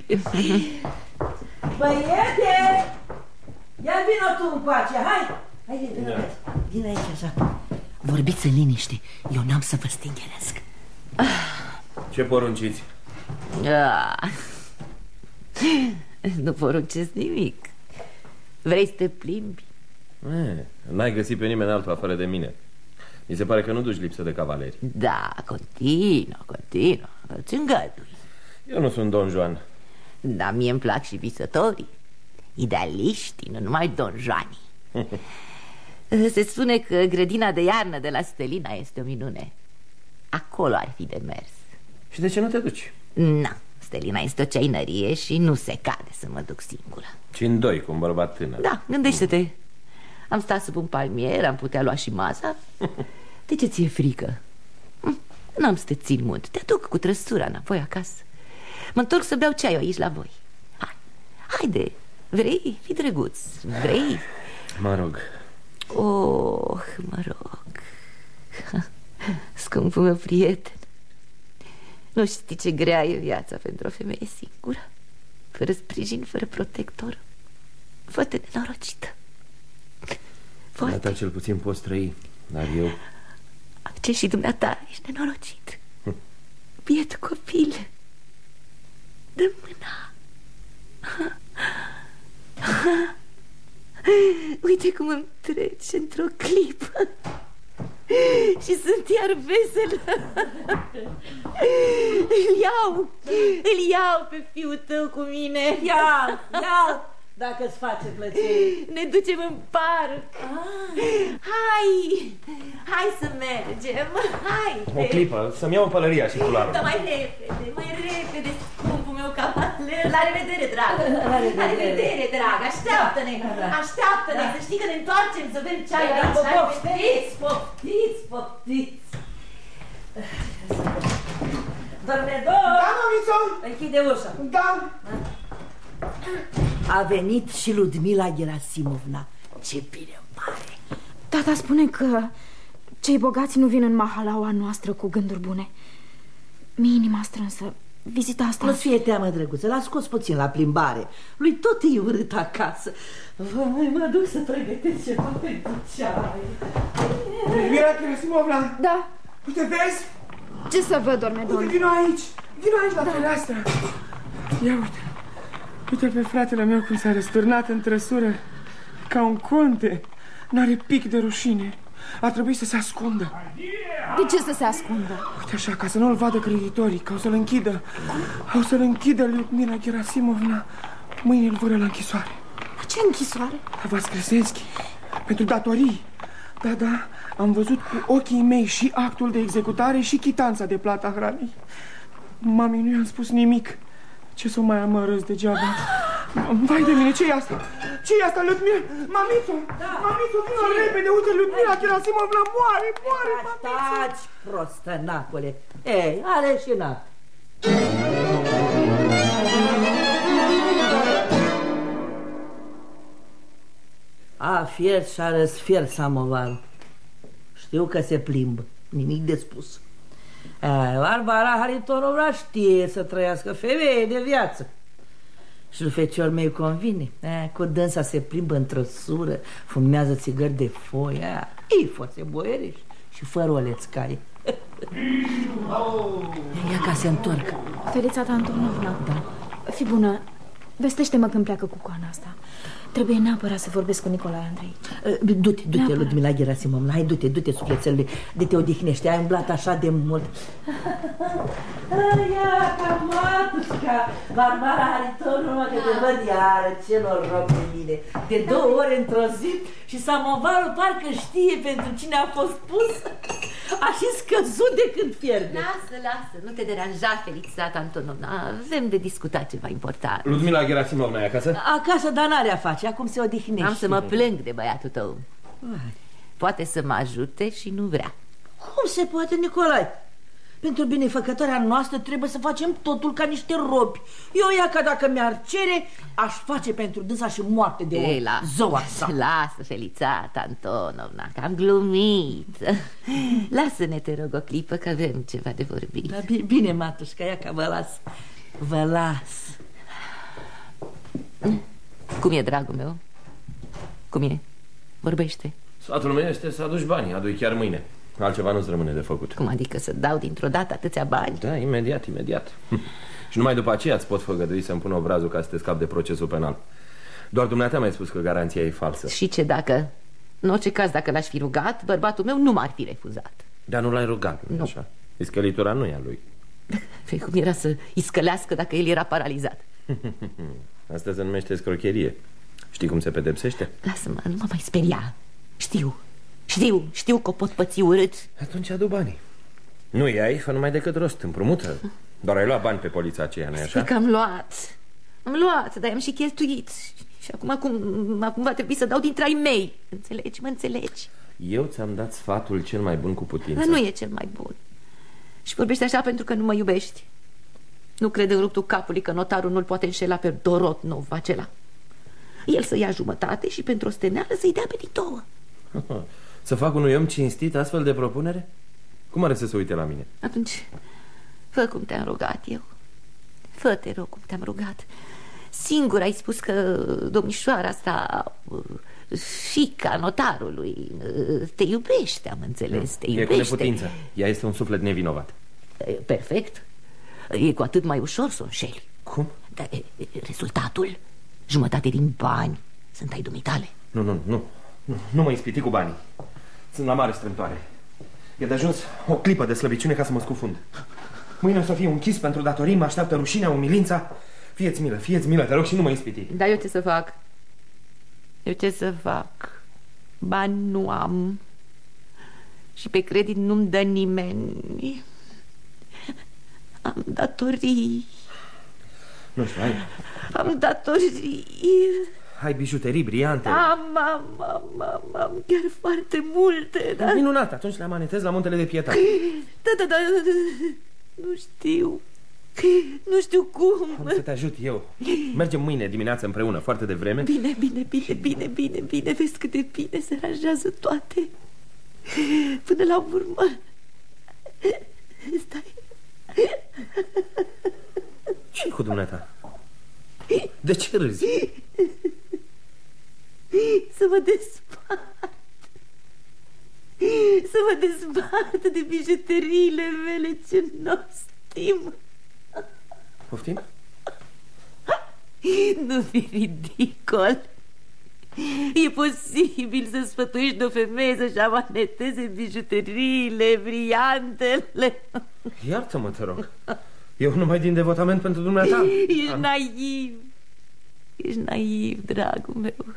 Băiete! Ia vină tu încoace, hai! Hai, vine aici așa. Vorbiți în liniște, eu n-am să vă stingheresc. Ce porunciți? Nu poruncesc nimic. Vrei să te plimbi? N-ai găsit pe nimeni altul afară de mine. Mi se pare că nu duci lipsă de cavaleri. Da, continuă, îți îngădui. Eu nu sunt Don Juan. Dar mie îmi plac și visătorii, idealiștii, nu numai Don Juanii. Se spune că grădina de iarnă de la Stelina este o minune. Acolo ar fi de mers. Și de ce nu te duci? Na, Stelina este o ceainărie și nu se cade să mă duc singură. Ci în doi, cu un bărbat tânăr. Da, gândește-te. Am stat sub un palmier, am putea lua și masa. De ce ți-e frică? N-am să te țin mult. Te aduc cu trăsura înapoi acasă. Mă întorc să beau ceaiul aici la voi. Haide, vrei? Fi drăguț. Vrei? Mă rog. Oh, mă rog. Scumpul meu prieten, nu știi ce grea e viața pentru o femeie singură, fără sprijin, fără protector. Fă-te nenorocită. Dumneata cel puțin poți trăi, dar eu... Ce și dumneata ești nenorocit. Biet copil, dă mâna. Uite cum îmi trece într-o clipă și sunt iar veselă. Îl iau pe fiul tău cu mine. Ia, dacă-ți face plăcere. Ne ducem în parc. Hai să mergem. Hai. O clipă, să-mi iau pălăria și culoarul. Da, mai repede, scumpul meu cavaler. La revedere, dragă. La revedere, dragă. Așteaptă-ne, să știi că ne întoarcem să bem ceaiul aici. Poftiți. Dormedor! Da, mamițo! Închide ușa. Da. A venit și Ludmila Gerasimovna. Ce bine îmi pare. Tata spune că cei bogați nu vin în mahalaua noastră cu gânduri bune. Mi-e inima strânsă. Vizita asta... Nu-ți fie teamă, drăguță, l-a scos puțin la plimbare. Lui tot e urât acasă. Vai, mă duc să pregătesc ceva pentru ceai. Ludmila Gerasimovna! Da. Uite, vezi? Ce să văd, Dormedon? Uite, vino aici la fereastră. Ia uite. Uite pe fratele meu cum s-a răsturnat în trăsură ca un conte. N-are pic de rușine. Ar trebui să se ascundă. De ce să se ascundă? Uite așa, ca să nu-l vadă creditorii, că o să-l închidă. O să-l închidă Ludmila Gerasimovna. Mâine îl vâră la închisoare. La ce închisoare? La Vaskresenski. Pentru datorii. Da, am văzut cu ochii mei și actul de executare și chitanța de plata hranei. Mami, nu i-am spus nimic. Ce să o mai amărăs degeaba. Vai de mine, ce-i asta? Ce-i asta, Ludmila? Mamițo, vină repede, uite, Ludmila Gerasimovna moare, Taci, prostănacule. Ei, are și nat. A fiert și a răsfiert samovarul. Știu că se plimbă, nimic de spus. Barbara Haritonovna știe să trăiască femeie de viață. Și lui fecior meu convine. Cu dânsa se plimbă în trăsură, fumează țigări de foi. Ei, foarte boieriș și fără o lețcaie. Ia ca se întorc. Felița Antonovna, Da. Fi bună, vestește-mă când pleacă cu coana asta. Trebuie neapărat să vorbesc cu Nicolae Andrei. Du-te, Ludmila Gerasimovna. Hai, du-te, sufletelule. De te odihnește, ai umblat așa de mult. Ia, ca matușca Barbara Haritonovna, că te văd iară. Ce noroc de mine. De 2 ore într-o zi și samovarul parcă știe pentru cine a fost pus. A și scăzut de când fierbe. Lasă, nu te deranja, Felița Antonovna. Avem de discutat ceva important. Ludmila Gerasimovna e acasă? Acasă, dar n-are a face, acum se odihnește. Am să mă plâng de băiatul tău. Poate să mă ajute și nu vrea. Cum se poate, Nicolae? Pentru binefăcătoarea noastră trebuie să facem totul ca niște robi. Eu ea că dacă mi-ar cere, aș face pentru dânsa și moarte de o zoa sa. Lasă, Felițata Antonovna, că am glumit. Lasă-ne, te rog, o clipă, că avem ceva de vorbit. Da, bine, Matușca, ia că vă las. Vă las. Cum e, dragul meu? Cum e? Vorbește. Sfatul meu este să aduci banii, adu-i chiar mâine. Altceva nu-ți rămâne de făcut. Cum adică să dau dintr-o dată atâția bani? Da, imediat. Și numai după aceea îți pot făgădui să-mi pun obrazul ca să te scapi de procesul penal. Doar dumneata mi-ai spus că garanția e falsă. Și ce dacă? În orice caz, dacă l-aș fi rugat, bărbatul meu nu m-ar fi refuzat. Dar nu l-ai rugat, nu așa? Iscălitura nu e a lui. Păi cum era să iscălească dacă el era paralizat? Asta se numește scrocherie. Știi cum se pedepsește? Lasă-mă, nu mă mai speria. Știu că o pot păți urât. Atunci adu banii. Nu i-ai, fă numai decât rost, împrumută. Doar ai luat bani pe polița aceea, nu-i așa? Spui că am luat, dar am și cheltuit. Și acum va trebui să dau dintre ai mei. Mă înțelegi? Eu ți-am dat sfatul cel mai bun cu putință. Dar nu e cel mai bun. Și vorbești așa pentru că nu mă iubești. Nu crede în ruptul capului că notarul nu-l poate înșela pe Dorotnov acela. El să ia jumătate și pentru o steneală să-i dea pe din două. Să fac unui om cinstit astfel de propunere? Cum are să se uite la mine? Atunci, fă cum te-am rugat eu. Fă, te rog, cum te-am rugat. Singur ai spus că domnișoara asta, fiica notarului, te iubește, am înțeles, te iubește. E cu neputință, ea este un suflet nevinovat. Perfect. E cu atât mai ușor să o înșeli. Cum? Dar rezultatul, jumătate din bani sunt ai dumitale. Nu mă ispiti cu banii. Sunt la mare strâmtoare. E de ajuns o clipă de slăbiciune ca să mă scufund. Mâine o să fiu închis pentru datorii, mă așteaptă rușinea, umilința. Fieți milă, te rog, și nu mă ispiti. Dar eu ce să fac? Bani nu am. Și pe credit nu-mi dă nimeni. Am datorii. Nu știu, am datorii. Ai bijuterii briante. Am chiar foarte multe, da? Minunat, atunci le amanetez la Muntele de Pietate. Da. Nu știu cum. Am să te ajut eu. Mergem mâine dimineață împreună, foarte devreme. Bine. Vezi cât de bine se aranjează toate. Până la urmă. Stai. Ce cu dumneata? De ce râzi? Să mă dezbat de bijuteriile mele ce n-o stim. Poftim? Nu fi ridicol. E posibil să sfătuiești de o femeie să-și amaneteze bijuteriile, briantele. Iartă-mă, te rog. Eu numai din devotament pentru dumneata. Ești naiv, dragul meu.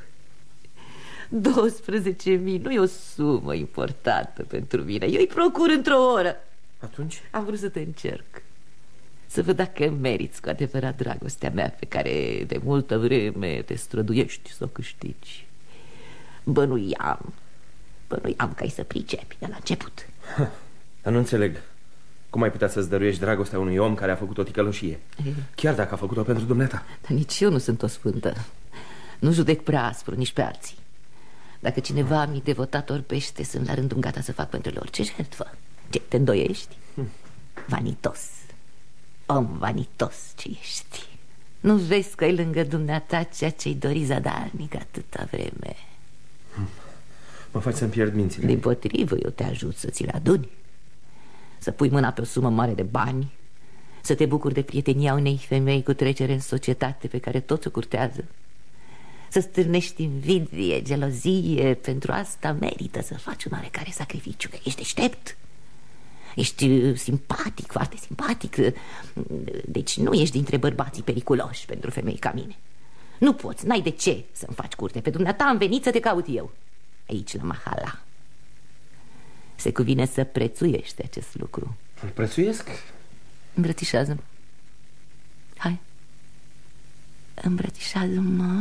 12.000 nu e o sumă importantă pentru mine. Eu îi procur într-o oră. Atunci? Am vrut să te încerc, să văd dacă meriți cu adevărat dragostea mea pe care de multă vreme te străduiești să o câștigi. Bănuiam că ai să pricepi de la început. Dar nu înțeleg. Cum ai putea să-ți dăruiești dragostea unui om care a făcut o ticăloșie? Chiar dacă a făcut-o pentru dumneata. Dar nici eu nu sunt o sfântă. Nu judec prea aspru nici pe alții. Dacă cineva mi-i devotat orbește, sunt la rândul gata să fac pentru orice jertfă. Ce, te îndoiești? Vanitos. Om vanitos ce ești. Nu vezi că-i lângă dumneata ceea ce-i dori zadarnic atâta vreme? Mă faci să-mi pierd mințile. Dimpotrivă, eu te ajut să ți le aduni, să pui mâna pe o sumă mare de bani, să te bucuri de prietenia unei femei cu trecere în societate pe care toți o curtează, să stârnești invidie, gelozie. Pentru asta merită să faci un oarecare sacrificiu, că ești deștept, ești simpatic, foarte simpatic. Deci nu ești dintre bărbații periculoși pentru femei ca mine. Nu poți, n-ai de ce să-mi faci curte. Pe dumneata am venit să te caut eu aici la Mahala. Se cuvine să prețuiești acest lucru. Îl prețuiesc? Îmbrățișează-mă. Hai, îmbrățișează-mă.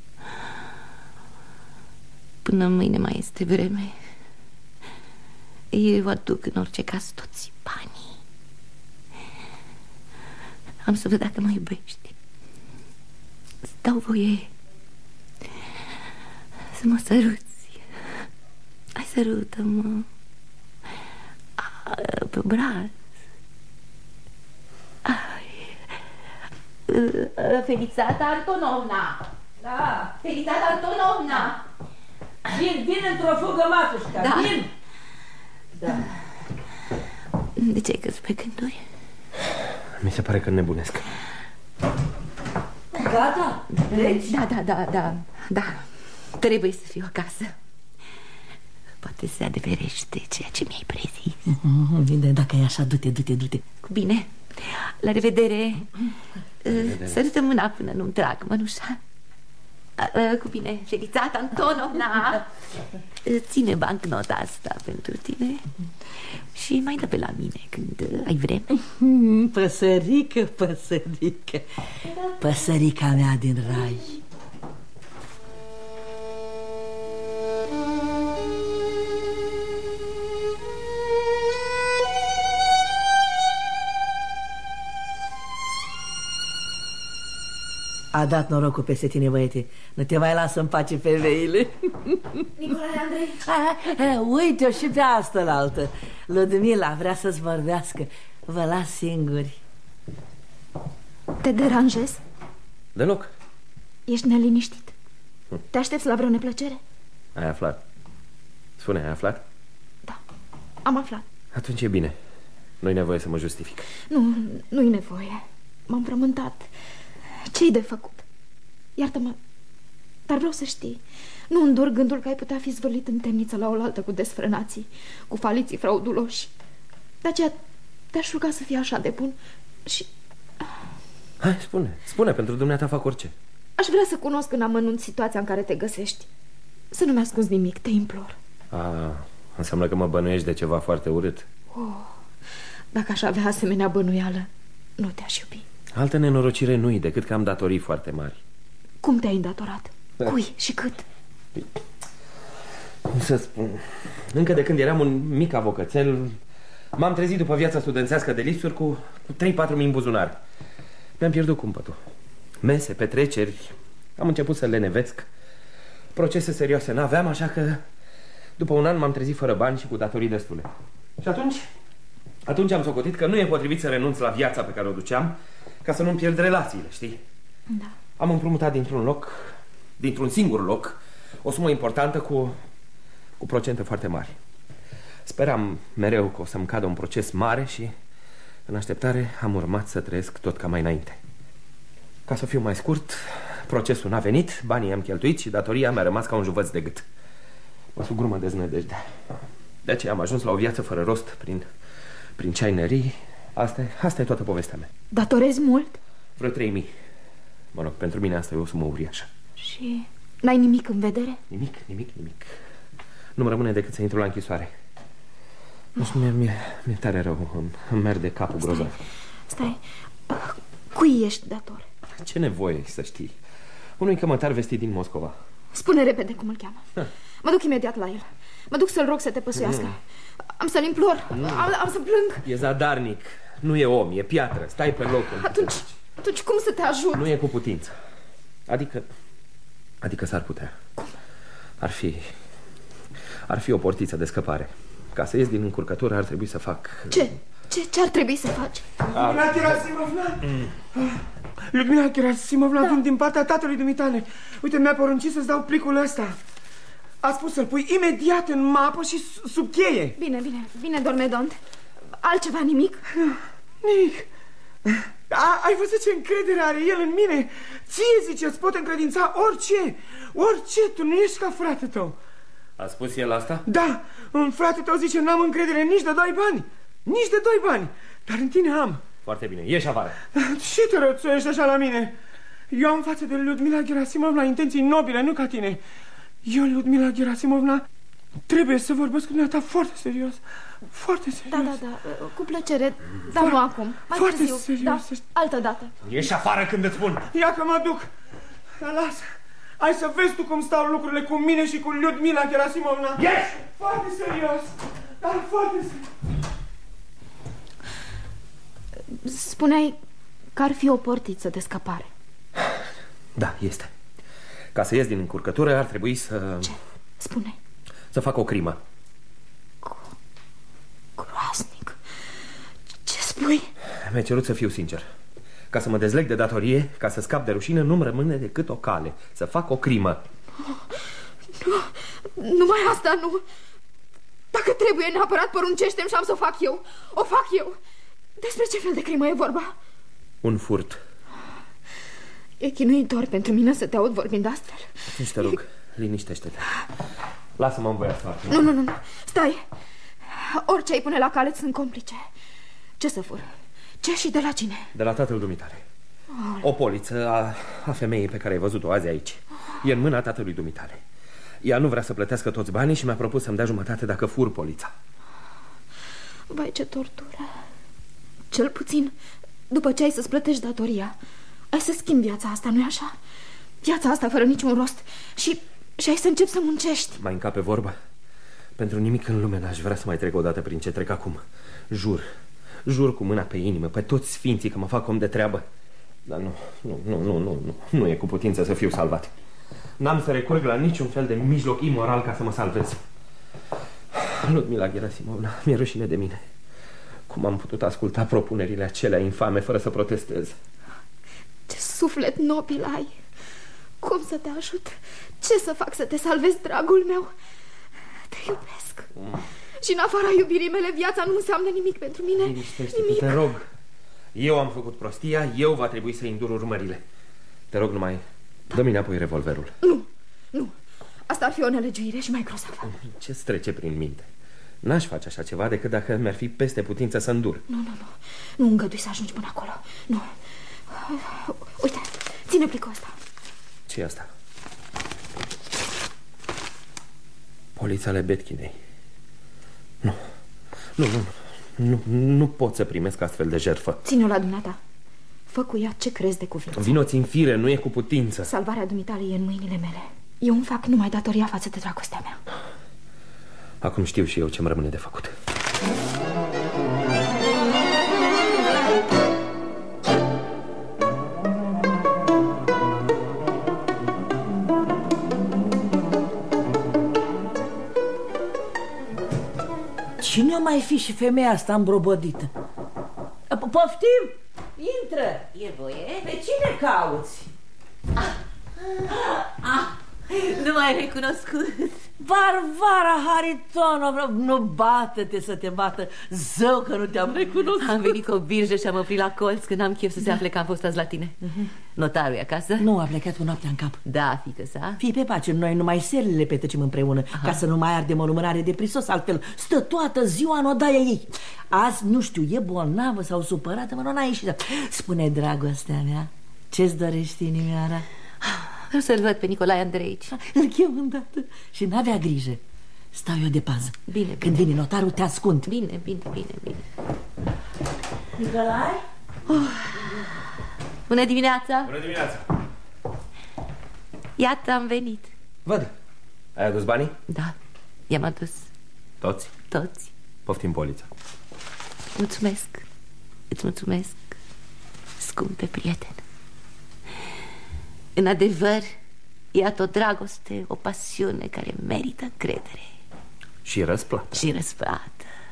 Până mâine mai este vreme. Eu aduc în orice caz toți banii. Am să văd dacă mă iubești. Îți dau voie să mă săruți. Hai, sărută-mă pe braț. Feliciata Antonovna. Da. Feliciata Antonovna. Vin într-o fugă, matușca, da. Vin. Da. De ce ai căzut pe gânduri? Mi se pare că nebunesc. Gata? Deci? Da. Trebuie să fiu acasă. Poate se adeverește ceea ce mi-ai prezis. Bine, dacă e așa, du-te. Cu bine. La revedere. Sărută mâna până nu-mi trag mănușa. Cu bine, Feliciata Antonovna. Ține bancnota asta pentru tine și mai dă pe la mine când ai vreme. Păsărică, păsărica mea din rai. A dat norocul peste tine, băiete. Nu te mai lasă în pace femeile. Nicolae Andrei. Uite-o și pe asta la altă. Ludmila vrea să-ți vorbească. Vă las singuri. Te deranjez? Deloc. Ești neliniștit? Te aștepți la vreo neplăcere? Ai aflat? Spune, ai aflat? Da, am aflat. Atunci e bine. Nu-i nevoie să mă justific. Nu-i nevoie. M-am frământat. Ce-i de făcut? Iartă-mă, dar vreau să știi, nu îndor gândul că ai putea fi zvârlit în temniță la oaltă cu desfrânații, cu faliții frauduloși. De aceea te-aș ruga să fii așa de bun și... Hai, spune, pentru dumneata fac orice. Aș vrea să cunosc în amănunt situația în care te găsești. Să nu-mi ascunzi nimic, te implor. Înseamnă că mă bănuiești de ceva foarte urât. Dacă aș avea asemenea bănuială, nu te-aș iubi. Altă nenorocire nu-i, decât că am datorii foarte mari. Cum te-ai îndatorat? Cui și cât? Cum să spun? Încă de când eram un mic avocățel, m-am trezit după viața studențească de lipsuri cu 3-4 mii în buzunar. Mi-am pierdut cumpătul. Mese, petreceri, am început să lenevesc. Procese serioase n-aveam, așa că după un an m-am trezit fără bani și cu datorii destule. Și atunci am socotit că nu e potrivit să renunț la viața pe care o duceam, ca să nu-mi pierd relațiile, știi? Da. Am împrumutat dintr-un singur loc, o sumă importantă cu procente foarte mari. Speram mereu că o să-mi cadă un proces mare și, în așteptare, am urmat să trăiesc tot ca mai înainte. Ca să fiu mai scurt, procesul n-a venit, banii am cheltuit și datoria mi-a rămas ca un juvăț de gât. Mă sugrumă deznădejdea. De aceea am ajuns la o viață fără rost, prin ceainerii. Asta e toată povestea mea. Datorezi mult? Vreo 3.000. Mă rog, pentru mine asta e o sumă uriașă. Și n-ai nimic în vedere? Nimic. Nu-mi rămâne decât să intru la închisoare. Nu știu, mi-e tare rău. Îmi merge capul grozav. Stai. Cui ești dator? Ce nevoie să știi? Unui cămătar vestit din Moscova. Spune repede cum îl cheamă. Mă duc imediat la el. Mă duc să-l rog să te păsuiască. Am să-l implor. Am să plâng. E zadarnic. Nu e om, e piatră. Stai pe locul. Atunci cum să te ajut? Nu e cu putință. Adică s-ar putea. Cum? Ar fi o portiță de scăpare. Ca să ies din încurcătură ar trebui să fac... Ce ar trebui să faci? Ludmila Gerasimovna! Ludmila Gerasimovna, vin din partea tatălui dumitale. Uite, mi-a poruncit să-ți dau plicul ăsta. A spus să-l pui imediat în mapă și sub cheie. Bine, Dormedont. Altceva, nimic? Nimic. Ai văzut ce încredere are el în mine? Ție, zice, îți pot încredința orice, tu nu ești ca frate tău. A spus el asta? Da, un frate tău zice, n-am încredere nici de 2 bani, dar în tine am. Foarte bine, ieși afară. Și te rățuiești așa la mine. Eu am față de Ludmila Gerasimovna intenții nobile, nu ca tine. Eu, Ludmila Gerasimovna, trebuie să vorbesc cu dumneata foarte serios. Foarte serios. Da, cu plăcere, dar nu acum. Mai foarte târziu, serios. da, altă dată. Ieși afară când îți spun. Ia că mă duc. Dar lasă. Hai să vezi tu cum stau lucrurile cu mine și cu Ludmila Gerasimovna. Ieși! Foarte serios. Dar foarte serios. Spuneai că ar fi o portiță de scăpare. Da, este. Ca să ies din încurcătură ar trebui să... Ce? Spune. Să fac o crimă. Groaznic. Ce spui? Mi-ai cerut să fiu sincer. Ca să mă dezleg de datorie, ca să scap de rușine, nu-mi rămâne decât o cale. Să fac o crimă. Nu, numai asta nu. Dacă trebuie neapărat, poruncește-mi și am să o fac eu. O fac eu. Despre ce fel de crimă e vorba? Un furt. E chinuitor pentru mine să te aud vorbind astfel. Atunci te rog, liniștește-te. Lasă-mă în voia să fac. Nu, stai. Orice ai pune la cale sunt complice. Ce să fur? Ce și de la cine? De la tatăl dumitare. O poliță a femeii pe care ai văzut-o azi aici. E în mâna tatălui dumitare. Ea nu vrea să plătească toți banii și mi-a propus să-mi dea jumătate dacă fur polița. Vai, ce tortură. Cel puțin, după ce ai să-ți plătești datoria, ai să schimbi viața asta, nu-i așa? Viața asta fără niciun rost. Și ai să începi să muncești. Mai încape vorba? Pentru nimic în lume n-aș vrea să mai trec odată prin ce trec acum. Jur cu mâna pe inimă, pe toți sfinții că mă fac om de treabă. Dar nu e cu putință să fiu salvat. N-am să recurg la niciun fel de mijloc imoral ca să mă salvez. Ludmila Gerasimovna, mi-e rușine de mine. Cum am putut asculta propunerile acelea infame fără să protestez? Ce suflet nobil ai! Cum să te ajut? Ce să fac să te salvezi, dragul meu? Te iubesc. Și în afara iubirii mele, viața nu înseamnă nimic pentru mine. Liniștește-te, te rog. Eu am făcut prostia, eu va trebui să îndur urmările. Te rog numai, dă-mi înapoi revolverul. Nu. Asta ar fi o nelegiuire și mai grozavă. Ce-ți trece prin minte? N-aș face așa ceva decât dacă mi-ar fi peste putință să îndur. Nu îngădui să ajungi până acolo. Nu. Uite, ține plicul ăsta. Ce-i asta? Polița Lebedkinei. Nu pot să primesc astfel de jertfă. Ține-o la dumneata. Fă cu ea ce crezi de cuvință. Vino-ți în fire, nu e cu putință. Salvarea dumitale e în mâinile mele. Eu îmi fac numai datoria față de dragostea mea. Acum știu și eu ce-mi rămâne de făcut. Cine mai fi și femeia asta îmbrobodită? Poftim? Intră! E voie? Pe cine cauți? Nu m-ai recunoscut. Varvara Haritonov, nu bată-te să te bată. Zău că nu te-am recunoscut. Am venit cu o birjă și am oprit la colț când am chef să se afle că am fost azi la tine. Notarul e acasă? Nu, a plecat cu noaptea în cap. Da, fiică sa. Fii pe pace, noi numai serile petrecem împreună. Ca să nu mai ardem o lumânare de prisos. Altfel stă toată ziua în odaia ei. Azi, nu știu, e bolnavă sau supărată, mă, n-a ieșit. Spune, dragostea mea, ce-ți dorești inimioara? Vreau să-l văd pe Nicolae Andreici. Îl chem îndată și n-avea grijă. Stau eu de pază. Bine. Când vine notarul, te ascund. Bine. Nicolae? Bună dimineața. Bună dimineața. Iată, am venit. Văd. Ai adus banii? Da, i-am adus. Toți? Poftim polița. Mulțumesc. Îți mulțumesc, scumpe prieten. În adevăr, iată o dragoste, o pasiune care merită încredere. Și răsplată.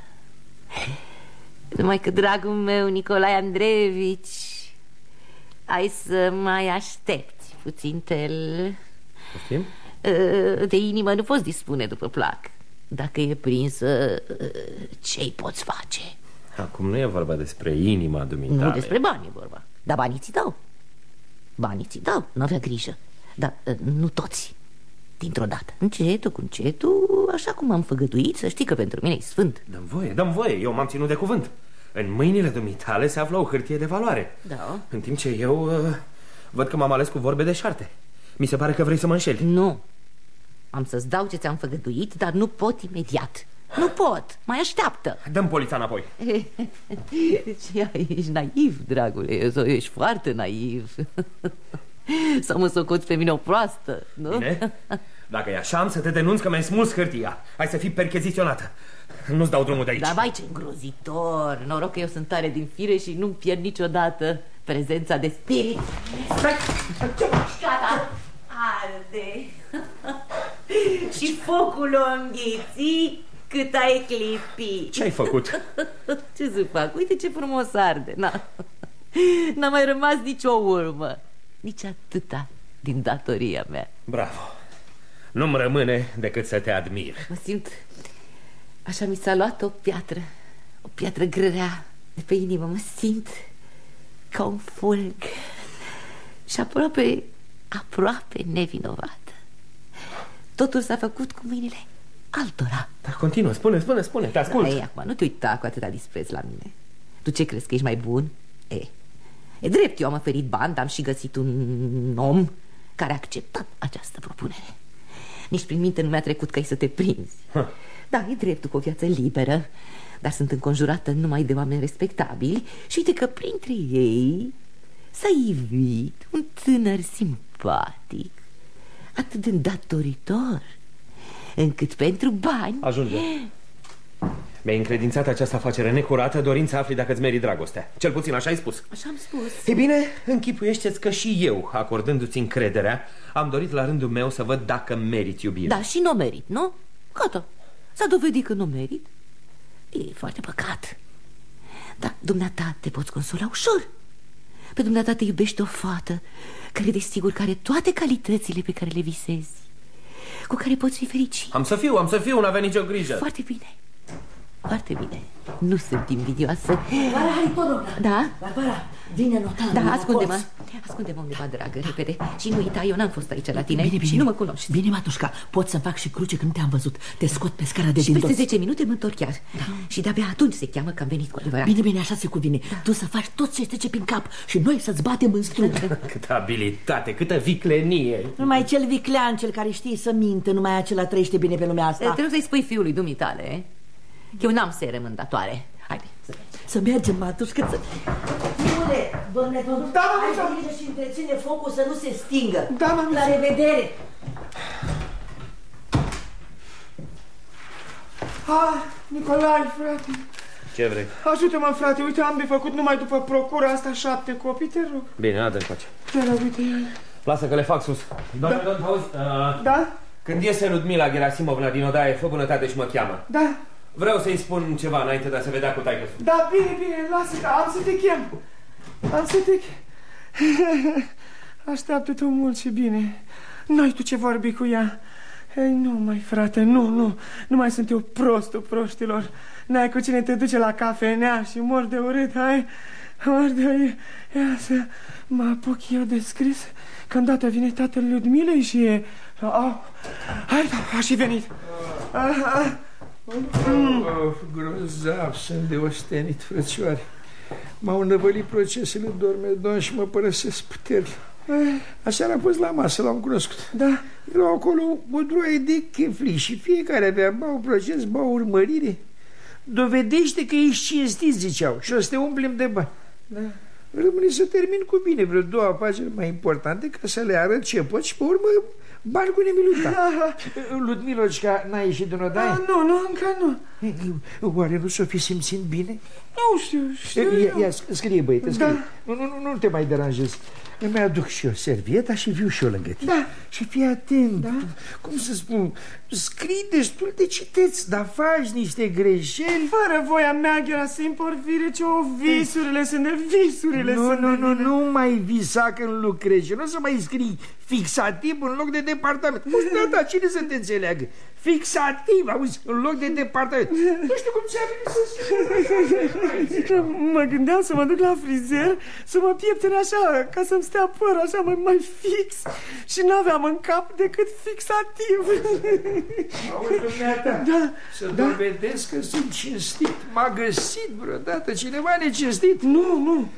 Numai că, dragul meu, Nicolae Andreevici, ai să mai aștepți puțintel. Poftim? De inimă nu poți dispune după plac. Dacă e prinsă, ce-i poți face? Acum nu e vorba despre inima dumitale. Nu despre bani e vorba. Dar banii ți dau. Nu avea grijă. Dar nu toți dintr-o dată. Încetul cu încetul, așa cum am făgăduit. Să știi că pentru mine e sfânt. Dă-mi voie, eu m-am ținut de cuvânt. În mâinile dumitale se află o hârtie de valoare. Da. În timp ce eu văd că m-am ales cu vorbe deșarte. Mi se pare că vrei să mă înșeli. Nu. Am să-ți dau ce ți-am făgăduit, dar nu pot imediat. Nu pot, mai așteaptă. Dă-mi polița înapoi. Ești naiv, dragule. Ești foarte naiv. Să mă socoți pe mine o proastă, nu? Bine, dacă e așa, am să te denunț că mi-ai smuls hârtia. Hai să fii percheziționată. Nu-ți dau drumul de aici. Dar vai, ce îngrozitor. Noroc că eu sunt tare din fire și nu-mi pierd niciodată prezența de spirit. Gata, arde. Și focul o înghiți cât ai clipi. Ce ai făcut? Ce să fac? Uite ce frumos arde. N-a mai rămas nicio urmă, nici atâta din datoria mea. Bravo. Nu-mi rămâne decât să te admir. Mă simt, așa mi s-a luat o piatră grea de pe inimă. Mă simt ca un fulg și aproape nevinovată. Totul s-a făcut cu mâinile altora. Dar continuă, spune, te ascult. Ei, acum, nu te uita cu atâta dispreț la mine. Tu ce crezi, că ești mai bun? E drept, eu am oferit bani, dar am și găsit un om care a acceptat această propunere. Nici prin minte nu mi-a trecut că ai să te prinzi. Da, e drept, cu o viață liberă, dar sunt înconjurată numai de oameni respectabili. Și uite că printre ei s-a ivit un tânăr simpatic, atât de îndatoritor, încât pentru bani... Ajunge. Mi-ai încredințat această afacere necurată, dorind să afli dacă îți meri dragostea. Cel puțin așa ai spus. Așa am spus. Ei bine, închipuiește-ți că și eu, acordându-ți încrederea, am dorit la rândul meu să văd dacă meriți iubire. Da, și nu merit, nu? Gata, s-a dovedit că nu merit. E foarte păcat. Dar dumneata te poți consola ușor. Pe dumneata te iubește o fată care desigur că are toate calitățile pe care le visezi, cu care poți fi fericit. Am să fiu, n-avea nicio grijă. Foarte bine, foarte bine. Nu sunt invidioasă. Barbara, hai, Toronă. Da? Barbara, vine notanul. Da, ascunde-mă undeva, dragă, repede. Și nu uita, eu n-am fost aici la tine. Bine, și nu mă cunoști. Bine, Matușca, pot să-mi fac și cruce că nu te-am văzut. Te scot pe scara de și din peste toți. 10 minute mă întorc chiar. Și de-abia atunci se cheamă că am venit cu adevărat. Bine, așa se cuvine. Tu să faci tot ce trece prin cap și noi să-ți batem în strună. Câtă abilitate, câtă viclenie. Numai cel viclean, cel care știe să minte, numai acela trăiește bine pe lumea asta. Trebuie să-i spui fiului dumitale, eu n-am sere mândatoare. Haide, să mergem, Matușca, să... Fiule, domnule, ai grijă și întreține focul să nu se stingă. Da, mami. La revedere. Nicolae, frate. Ce vrei? Ajută-mă, frate, uite, am de făcut numai după procura asta 7 copii, te rog. Bine, adă încoace. Te rog, uite el. Lasă că le fac sus. Doamne, auzi? Da? Când iese Ludmila Gerasimovna din odaie, fă bunătate și mă cheamă. Da. Vreau să-i spun ceva înainte de a se vedea cu taică-su. Da, bine, lasă, am să te chem. Așteaptă-te mult și bine. N-ai tu ce vorbi cu ea. Ei, nu, mai frate, nu mai sunt eu prostul proștilor. N-ai cu cine te duce la cafenea și mor de urât, hai? Mor de urât. Ia să mă apuc eu de scris. Că îndată vine tatăl Ludmilei și e... Hai, a și venit. Grozav, sunt de ostenit, frățioare. M-au năvălit procesele Dormedon și mă părăsesc puterile. Aseară a fost la masă, l-am cunoscut. Da. Erau acolo o droaie de chefli și fiecare avea ba un proces, ba o urmărire. Dovedește că ești cinstit, ziceau, și o să te umplem de bani. Da. Rămâne să termin cu bine vreo 2 afaceri mai importante ca să le arăt ce pot și pe urmă bani cu nemiluta. Ludmilocica n-a ieșit din odaie? Nu, încă nu. Oare nu s-o fi simțit bine? Nu știu. Ia, scrie, băiete, scrie. Da. Nu te mai deranjezi. Îmi aduc și eu servieta și viu și eu lângă tine. Da. Și fii atent, da. Cum să spun, scrii destul de citeți, dar faci niște greșeli. Fără voia mea, Gerasim Porfire, visurile sunt de visurile. Nu mai visa când lucrezi. Nu să mai scrii fixativ în loc de departament. Da, cine să te înțeleagă? Fixativ, auzi, în loc de departament. Nu știu cum ți-a venit să mă gândeam să mă duc la frizer, să mă pieptene așa, ca să-mi stea părul așa mai fix. Și n-aveam în cap decât fixativ. Auzi, dumneata, să dovedesc că sunt cinstit. M-a găsit vreodată cineva necinstit? Nu.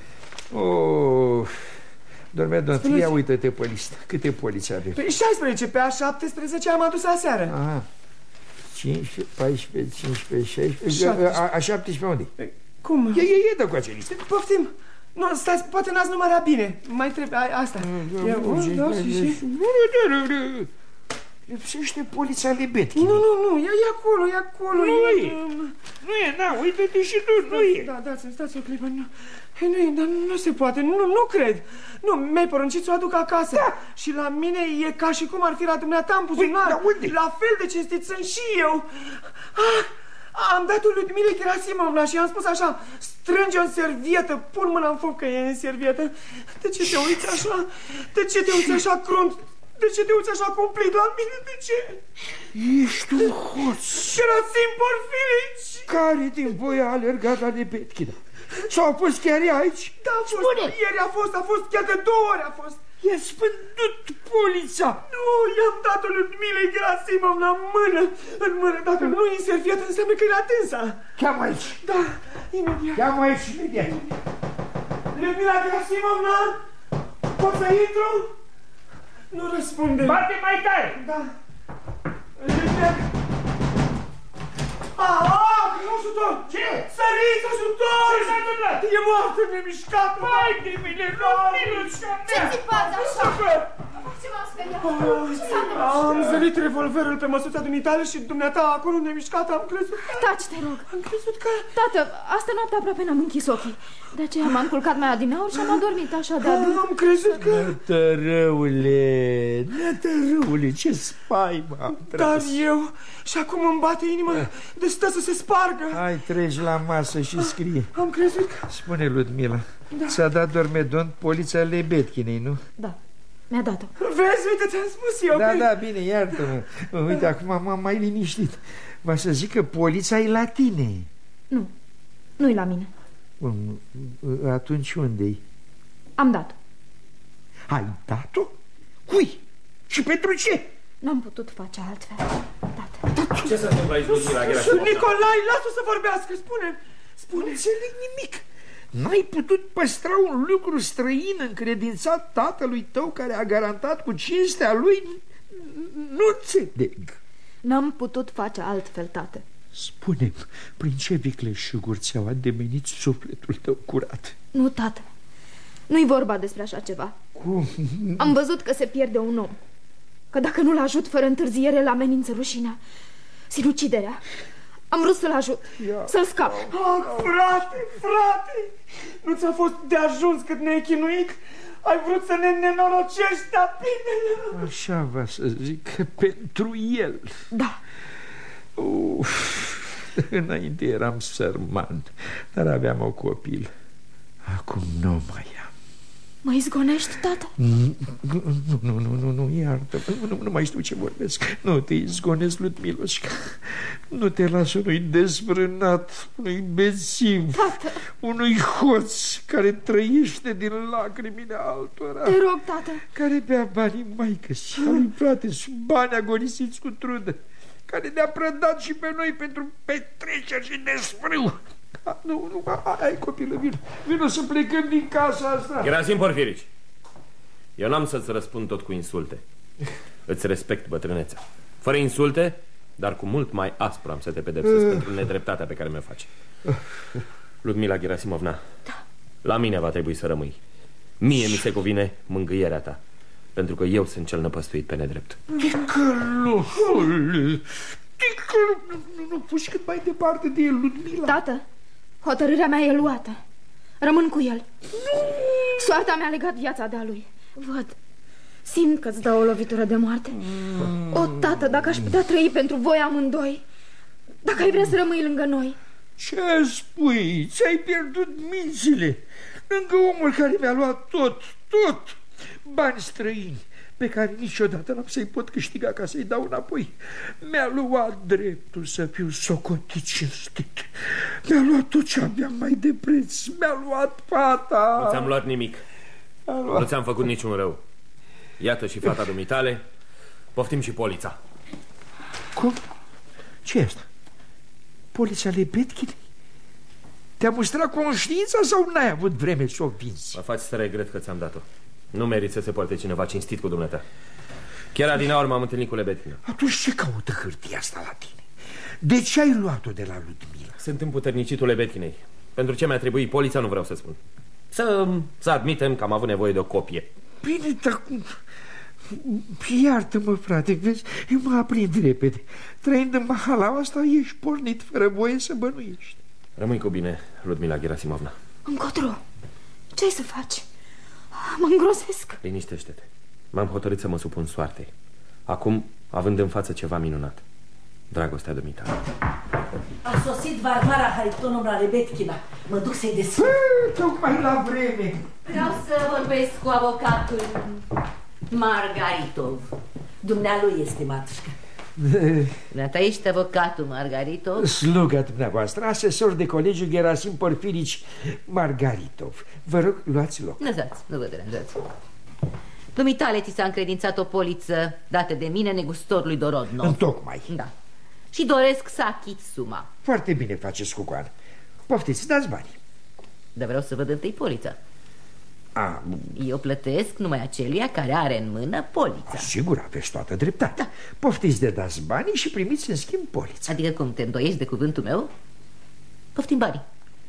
Dormedon, ia uită-te pe listă. Câte poliți avem? Pe 16, pe a 17 am adus aseară. 15, 14, 15, 16 A 17 unde? Cum? E dă cu acea listă. Poftim. Nu, stați, poate n-ați numărat bine. Mai trebuie asta. Lipsește polița Lebetkin. Nu, e acolo. Nu e, uite-te și tu, nu e. Da, stați o clipă. Dar nu se poate, nu cred. Nu, mi-ai poruncit să o aduc acasă. Da. Și la mine e ca și cum ar fi la dumneata în buzunar. La fel de cinstit sunt și eu. Am dat-o lui Ludmila Gerasimovna și i-am spus așa: strânge o servietă, pun mâna în foc că e în servietă. De ce te uiți așa? De ce te uiți așa crunt? De ce te uiți așa cumplit la mine? De ce? Ești un hoț. Gerasim Porfirici! Care din voi a alergat la Lebetkin? Sau a fost chiar aici? Da, a fost. Ieri a fost, chiar de 2 ori a fost. I-ați vândut polița. Nu, i-am dat-o lui Ludmila Gerasimovna în mână. Dacă nu e în servietă, înseamnă că e la dânsa. Cheamă aici. Da, imediat. Cheamă aici imediat. Ludmila Gerasimovna, pot să intru? Nu răspunde. Bate mai tare. Da. Ajutor! Ce? Săriți, ajutor! Ce s-a întâmplat? E moartă, nemișcat! Hai de mine, Ludmilușca mea! Ce țipați așa? Ce m-a speriat? Ce s-a întâmplat? Am zărit revolverul pe măsuța dumitale și dumneata acolo nemișcat, am crezut că... Taci, te rog. Am crezut că... Tată, astă noapte aproape n-am închis ochii. De aceea m-am culcat mai adineauri și am adormit așa de adânc. Am crezut că... Nătărăule, ce spaimă am tras. Dar eu... Și acum îmi bate inima de stă să se spargă. Hai, treci la masă și scrie. Am crezut că... Spune, Ludmila, ți-a dat Dormedon polița Lebetkinei, nu? Da, mi-a dat-o. Vezi, uite, ți-am spus eu. Da, bine, iartă-mă. Uite, acum m-am mai liniștit. Va să zic că polița e la tine. Nu-i la mine. Atunci unde-i? Am dat-o. Ai dat-o? Cui? Și pentru ce? N-am putut face altfel, tată. Ce se întâmplă aici, Ludmila Gerasimovna? Nicolai, lasă-o să vorbească, spune. Nu înțeleg nimic. N-ai putut păstra un lucru străin încredințat tatălui tău care a garantat cu cinstea lui? Nu înțeleg. N-am putut face altfel, tată. Spune-mi, prin ce vicleșuguri ți-au ademenit sufletul tău curat? Nu, tată, nu-i vorba despre așa ceva. Cum? Am văzut că se pierde un om, că dacă nu-l ajut fără întârziere, la amenință rușinea, sinuciderea. Am vrut să-l ajut, să-l scap. Frate, nu ți-a fost de ajuns cât ne-ai chinuit? Ai vrut să ne nenorocești, dar bine. Așa va să zic, că pentru el. Da. Înainte eram sărman, dar aveam o copil. Acum nu mai am. Mă izgonești, tată? Nu, iartă-mă, nu mai știu ce vorbesc. Nu te izgonesc, Ludmilușca. Nu te las unui dezbrânat, unui bețiv, tată, unui hoț care trăiește din lacrimile altora. Te rog, tată. Care bea banii maică-și, al-lui frate, și bani agonisiți cu trudă, care ne-a prădat și pe noi pentru petreceri și desfrâu. Nu, ai copilă, vino să plecăm din casa asta. Gerasim Porfirici, eu n-am să-ți răspund tot cu insulte. Îți respect bătrânețea. Fără insulte, dar cu mult mai aspru am să te pedepsesc pentru nedreptatea pe care mi-o faci. Ludmila Gerasimovna, da. La mine va trebui să rămâi. Mie mi se cuvine mângâierea ta, pentru că eu sunt cel năpăstuit pe nedrept. Ticălohule, nu puși cât mai departe de el, Ludmila. Tată, hotărârea mea e luată. Rămân cu el. Soarta mi-a legat viața de-a lui. Văd, simt că-ți dau o lovitură de moarte. O, tată, dacă aș putea trăi pentru voi amândoi, dacă ai vrea să rămâi lângă noi. Ce spui? Ți-ai pierdut mințile lângă omul care mi-a luat tot bani străini pe care niciodată n-am să-i pot câștiga ca să-i dau înapoi. Mi-a luat dreptul să fiu socotit cinstit. Mi-a luat tot ce aveam mai de preț. Mi-a luat fata. Nu ți-am luat nimic. Nu ți-am făcut niciun rău. Iată și fata dumitale. Poftim și polița. Cum? Ce e asta? Polița Lebetkin? Te-a mustrat conștiința sau n-ai avut vreme să o vinzi? Mă faci să regret că ți-am dat-o. Nu meriți să se poarte cineva cinstit cu dumneata. Chiar adinaori m-am întâlnit cu Lebetkin. Atunci ce caută hârtia asta la tine? De ce ai luat-o de la Ludmila? Sunt împuternicitul Lebetkinei. Pentru ce mi-a trebuit polița nu vreau să spun. Să admitem că am avut nevoie de o copie. Bine, dar Iartă-mă, frate, vezi, eu mă aprind repede. Trăind în mahalaua asta, ești pornit fără voie să bănuiești. Rămâi cu bine, Ludmila Gerasimovna. Încotro, ce ai să faci? Mă îngrozesc. Liniștește-te. M-am hotărât să mă supun soartei. Acum, având în față ceva minunat, dragostea dumitale. A sosit Varvara Haritonovna Rebetkina. Mă duc să-i deschid. Tocmai la vreme. Vreau să vorbesc cu avocatul Margaritov. Dumnealui este, matușcă. Dumneata ești avocatul Margaritov? Sluga dumneavoastră, asesor de colegiu Gerasim Porfirici Margaritov. Vă rog, luați loc. Lăsați, nu vă deranjați. Dumitale ți s-a încredințat o poliță dată de mine negustorului Dorodnov. Întocmai. Da. Și doresc să achit suma. Foarte bine faceți, Cucoan. Poftiți, dați banii. Dar vreau să văd întâi polița. A, eu plătesc numai aceluia care are în mână polița. Sigur, aveți toată dreptatea. Da. Poftiți de dați banii și primiți în schimb polița. Adică cum, te îndoiești de cuvântul meu? Poftim banii.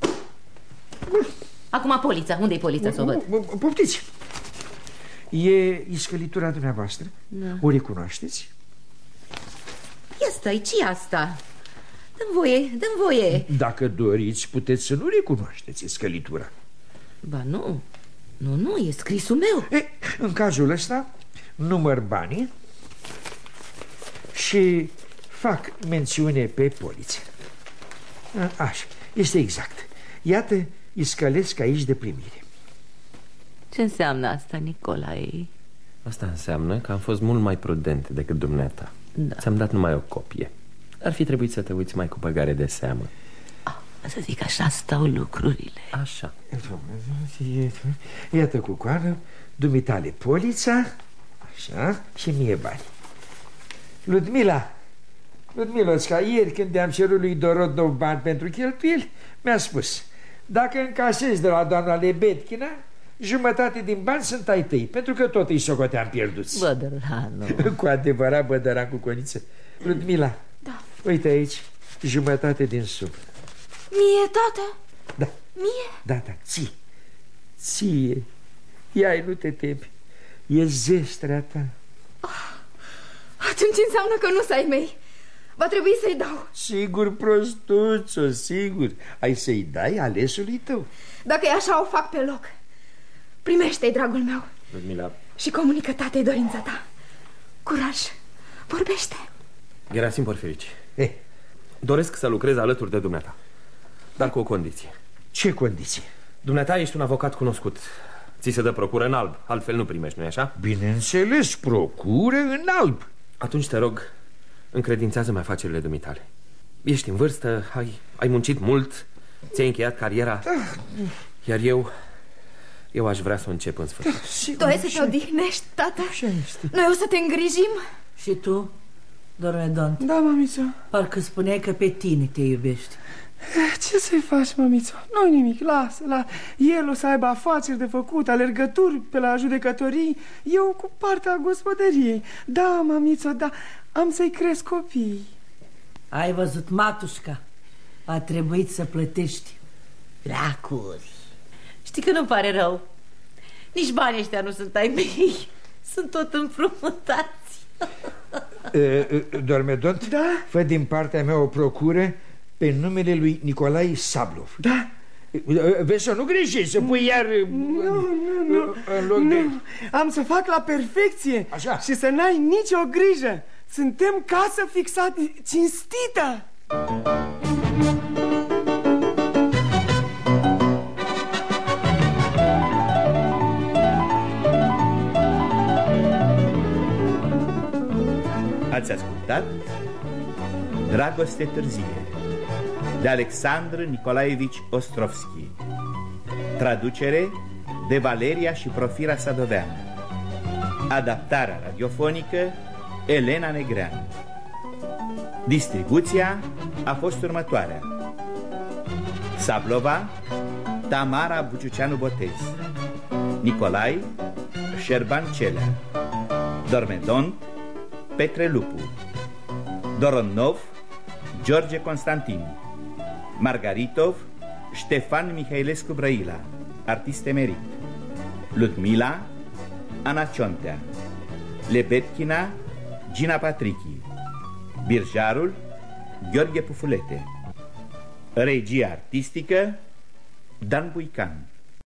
Acum polița, unde-i polița să o văd? Poftiți. E iscălitura dumneavoastră? Da. O recunoașteți? Ia stai, ce-i asta? Dă-mi voie, dă-mi voie. Dacă doriți, puteți să nu recunoașteți iscălitura. Ba nu, nu, e scrisul meu. În cazul ăsta, număr banii și fac mențiune pe poliță. Așa, este exact. Iată, iscălesc aici de primire. Ce înseamnă asta, Nicolae? Asta înseamnă că am fost mult mai prudent decât dumneata. Da. Ți-am dat numai o copie. Ar fi trebuit să te uiți mai cu băgare de seamă. Să zic, așa stau lucrurile. Așa. Iată, Cucoană, dumitale polița. Așa, și mie bani. Ludmiloțca, ieri când i-am cerut lui Dorodnov bani pentru cheltuieli, mi-a spus: dacă încasezi de la doamna Lebetkina, jumătate din bani sunt ai tăi, pentru că tot îi socoteam pierduți. Bădăranu. Cu adevărat, bădăran cu coniță. Ludmila, da. Uite aici, jumătate din sumă. Mie, tată? Da. Mie? Da, ție. Ia-i, nu te temi. E zestrea ta. Atunci înseamnă că nu s-ai mei. Va trebui să-i dau. Sigur, prostuțo, sigur. Ai să-i dai alesului tău. Dacă e așa, o fac pe loc. Primește-i, dragul meu. Ludmila. Și comunică tatei dorința ta. Curaj, vorbește. Gerasim Porfirici, doresc să lucrez alături de dumneata, dar cu o condiție. Ce condiție? Dumneata ești un avocat cunoscut. Ți se dă procură în alb, altfel nu primești, nu-i așa? Bineînțeles, procură în alb. Atunci te rog, încredințează-mi afacerile dumitale. Ești în vârstă, ai muncit mult, ți-ai încheiat cariera. Da. Iar eu aș vrea să o încep în sfârșit. Tu ai să te odihnești, tata? Noi o să te îngrijim. Și tu, Dormedont? Da, mamițo. Parcă spuneai că pe tine te iubești. Ce să-i faci, mamițo? Nu-i nimic, lasă. El o să aibă afaceri de făcut, alergături pe la judecătorii, eu cu partea gospodăriei. Da, mamițo, da, am să-i cresc copiii. Ai văzut, matușca? A trebuit să plătești. Placuri. Știi că nu pare rău. Nici banii ăștia nu sunt ai mei. Sunt tot împrumutați. Dormedont, da? Fă din partea mea o procură pe numele lui Nicolae Sablov. Da. Vezi să nu greșești, să pui iar nu. În loc de... Am să fac la perfecție. Așa. Și să n-ai nicio grijă. Suntem casă fixată cinstită. Ați ascultat Dragoste târzie de Alexandru Nicolaevici Ostrovski. Traducere de Valeria și Profira Sadoveanu. Adaptarea radiofonică Elena Negreanu. Distribuția a fost următoarea: Sablova Tamara Buciuceanu Botez, Nicolae Șerban Celea, Dormedont Petre Lupu, Dorodnov George Constantin, Margaritov Ștefan Mihailescu Brăila, artist emerit, Ludmila Ana Ciontea, Lebetkina, Gina Patrichi. Birjarul, Gheorghe Pufulete. Regia artistică, Dan Buican.